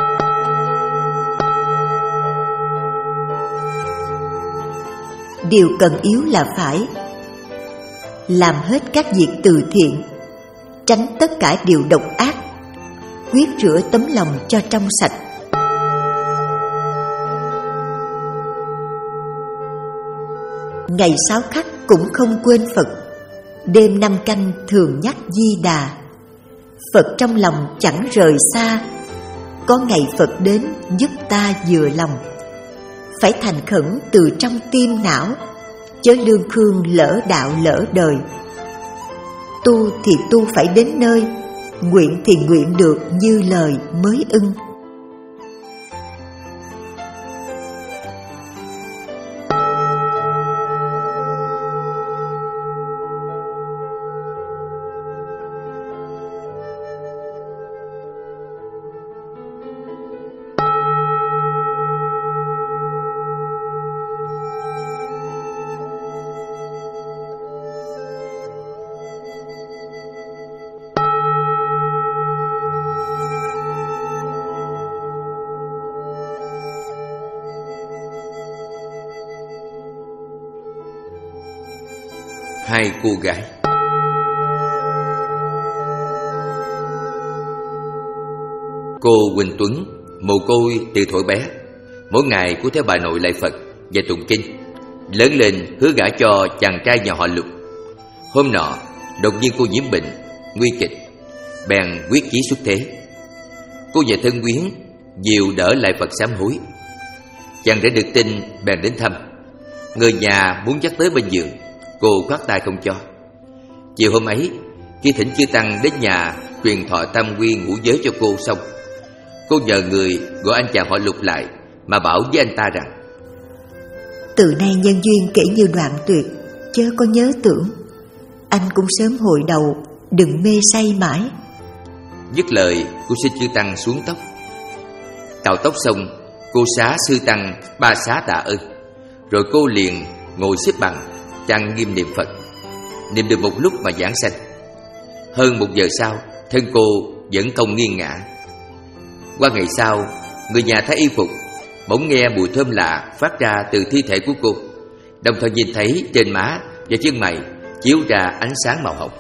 Điều cần yếu là phải làm hết các việc từ thiện, tránh tất cả điều độc ác, quyết rửa tấm lòng cho trong sạch. Ngày sáu khắc cũng không quên Phật, đêm năm canh thường nhắc Di Đà. Phật trong lòng chẳng rời xa, có ngày Phật đến giúp ta vừa lòng. Phải thành khẩn từ trong tim não, chớ lương khương lỡ đạo lỡ đời. Tu thì tu phải đến nơi, nguyện thì nguyện được như lời mới ưng. Hai cô gái. Cô Quỳnh Tuấn, mồ côi từ thuở bé, mỗi ngày cô theo bà nội lạy Phật và tụng kinh. Lớn lên hứa gả cho chàng trai nhà họ Lục. Hôm nọ đột nhiên cô nhiễm bệnh nguy kịch, bèn quyết chí xuất thế. Cô và thân quyến dìu đỡ lại Phật sám hối. Chàng đã được tin bèn đến thăm. Người nhà muốn dắt tới bên giường, cô khoát tay không cho. Chiều hôm ấy, khi thỉnh chư tăng đến nhà truyền thọ tam quy ngũ giới cho cô xong, cô nhờ người gọi anh chàng họ Lục lại mà bảo với anh ta rằng: từ nay nhân duyên kể như đoạn tuyệt, chớ có nhớ tưởng. Anh cũng sớm hồi đầu, đừng mê say mãi. Dứt lời, cô xin chư tăng xuống tóc. Cạo tóc xong, cô xá sư tăng ba xá tạ ơn. Rồi cô liền ngồi xếp bằng, trang nghiêm niệm Phật. Niệm được một lúc mà giảng sanh. Hơn một giờ sau, thân cô vẫn không nghiêng ngã. Qua ngày sau, người nhà thấy y phục, bỗng nghe mùi thơm lạ phát ra từ thi thể của cô, đồng thời nhìn thấy trên má và chân mày chiếu ra ánh sáng màu hồng.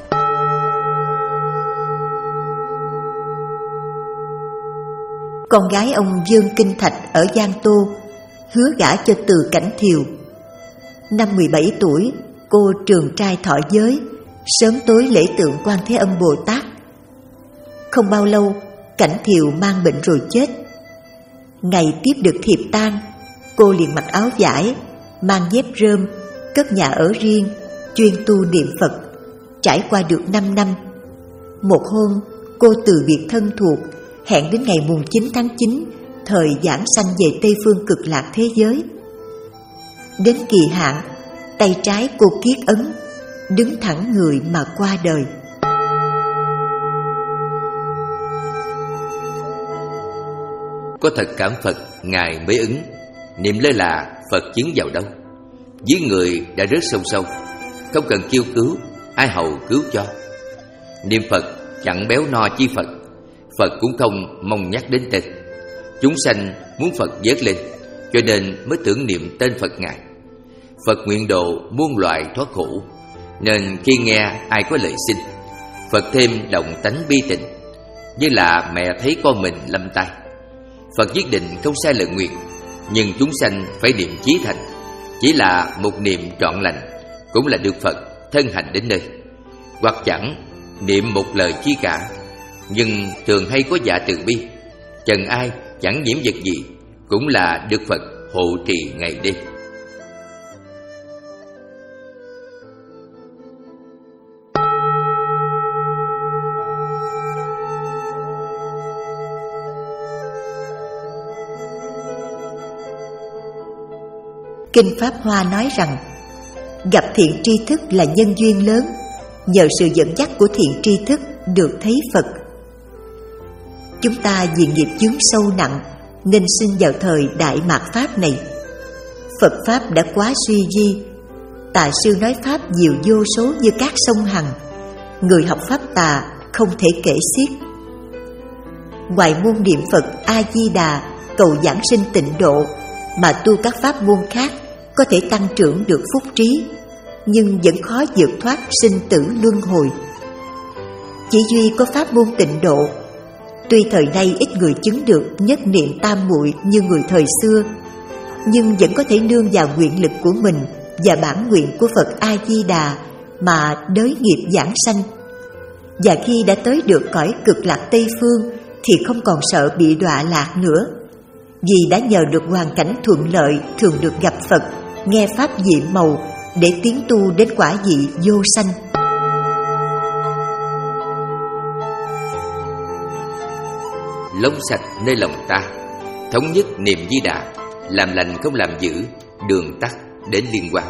Con gái ông Dương Kinh Thạch ở Giang Tô hứa gả cho Từ Cảnh Thiều. Năm mười bảy tuổi, cô trường trai thọ giới, sớm tối lễ tượng Quan Thế Âm Bồ Tát. Không bao lâu, Cảnh Thiều mang bệnh rồi chết. Ngày tiếp được thiệp tang, cô liền mặc áo vải, mang dép rơm, cất nhà ở riêng, chuyên tu niệm Phật. Trải qua được năm năm, một hôm cô từ biệt thân thuộc, hẹn đến ngày mùng chín tháng chín, thời giảng sanh về Tây Phương Cực Lạc thế giới. Đến kỳ hạn, tay trái cô kiết ấn, đứng thẳng người mà qua đời. có thật cảm Phật Ngài mới ứng. Niệm lơ là Phật chứng vào đâu. Với người đã rớt sông sâu, không cần kêu cứu, ai hầu cứu cho. Niệm Phật chẳng béo no chi Phật, Phật cũng không mong nhắc đến tên. Chúng sanh muốn Phật vớt lên, cho nên mới tưởng niệm tên Phật Ngài. Phật nguyện độ muôn loài thoát khổ, nên khi nghe ai có lời xin, Phật thêm động tánh bi tình, như là mẹ thấy con mình lâm tai. Phật quyết định không sai lời nguyện, nhưng chúng sanh phải niệm chí thành. Chỉ là một niệm trọn lành cũng là được Phật thân hành đến nơi. Hoặc chẳng niệm một lời chi cả, nhưng thường hay có dạ từ bi, trần ai chẳng nhiễm vật gì, cũng là được Phật hộ trì ngày đêm. Kinh Pháp Hoa nói rằng, gặp thiện tri thức là nhân duyên lớn, nhờ sự dẫn dắt của thiện tri thức được thấy Phật. Chúng ta vì nghiệp chướng sâu nặng nên sinh vào thời Đại Mạt Pháp này. Phật Pháp đã quá suy di, tà sư nói Pháp nhiều vô số như các sông Hằng, người học Pháp tà không thể kể xiết. Ngoài môn niệm Phật A-di-đà cầu giảng sinh tịnh độ, mà tu các pháp môn khác có thể tăng trưởng được phúc trí, nhưng vẫn khó vượt thoát sinh tử luân hồi. Chỉ duy có pháp môn tịnh độ, tuy thời nay ít người chứng được nhất niệm tam muội như người thời xưa, nhưng vẫn có thể nương vào nguyện lực của mình và bản nguyện của Phật A-di-đà mà đới nghiệp giảng sanh. Và khi đã tới được cõi cực lạc Tây Phương thì không còn sợ bị đọa lạc nữa, vì đã nhờ được hoàn cảnh thuận lợi thường được gặp Phật, nghe pháp diệm màu để tiến tu đến quả vị vô sanh. Lông sạch nơi lòng ta, thống nhất niệm Di Đà, làm lành không làm dữ, đường tắt đến liên quan.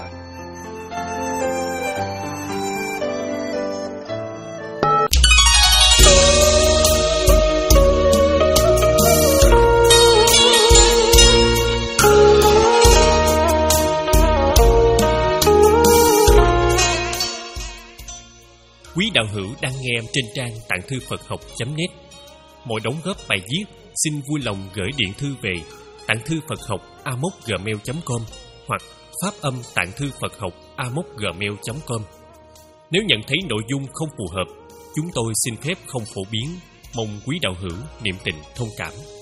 Quý đạo hữu đang nghe trên trang tạng thư Phật học chấm net. Mỗi đóng góp bài viết xin vui lòng gửi điện thư về tạng thư Phật học a m o c gmail chấm com hoặc phát âm tạng thư Phật học a m o c gmail chấm com. Nếu nhận thấy nội dung không phù hợp, chúng tôi xin phép không phổ biến. Mong quý đạo hữu niệm tình thông cảm.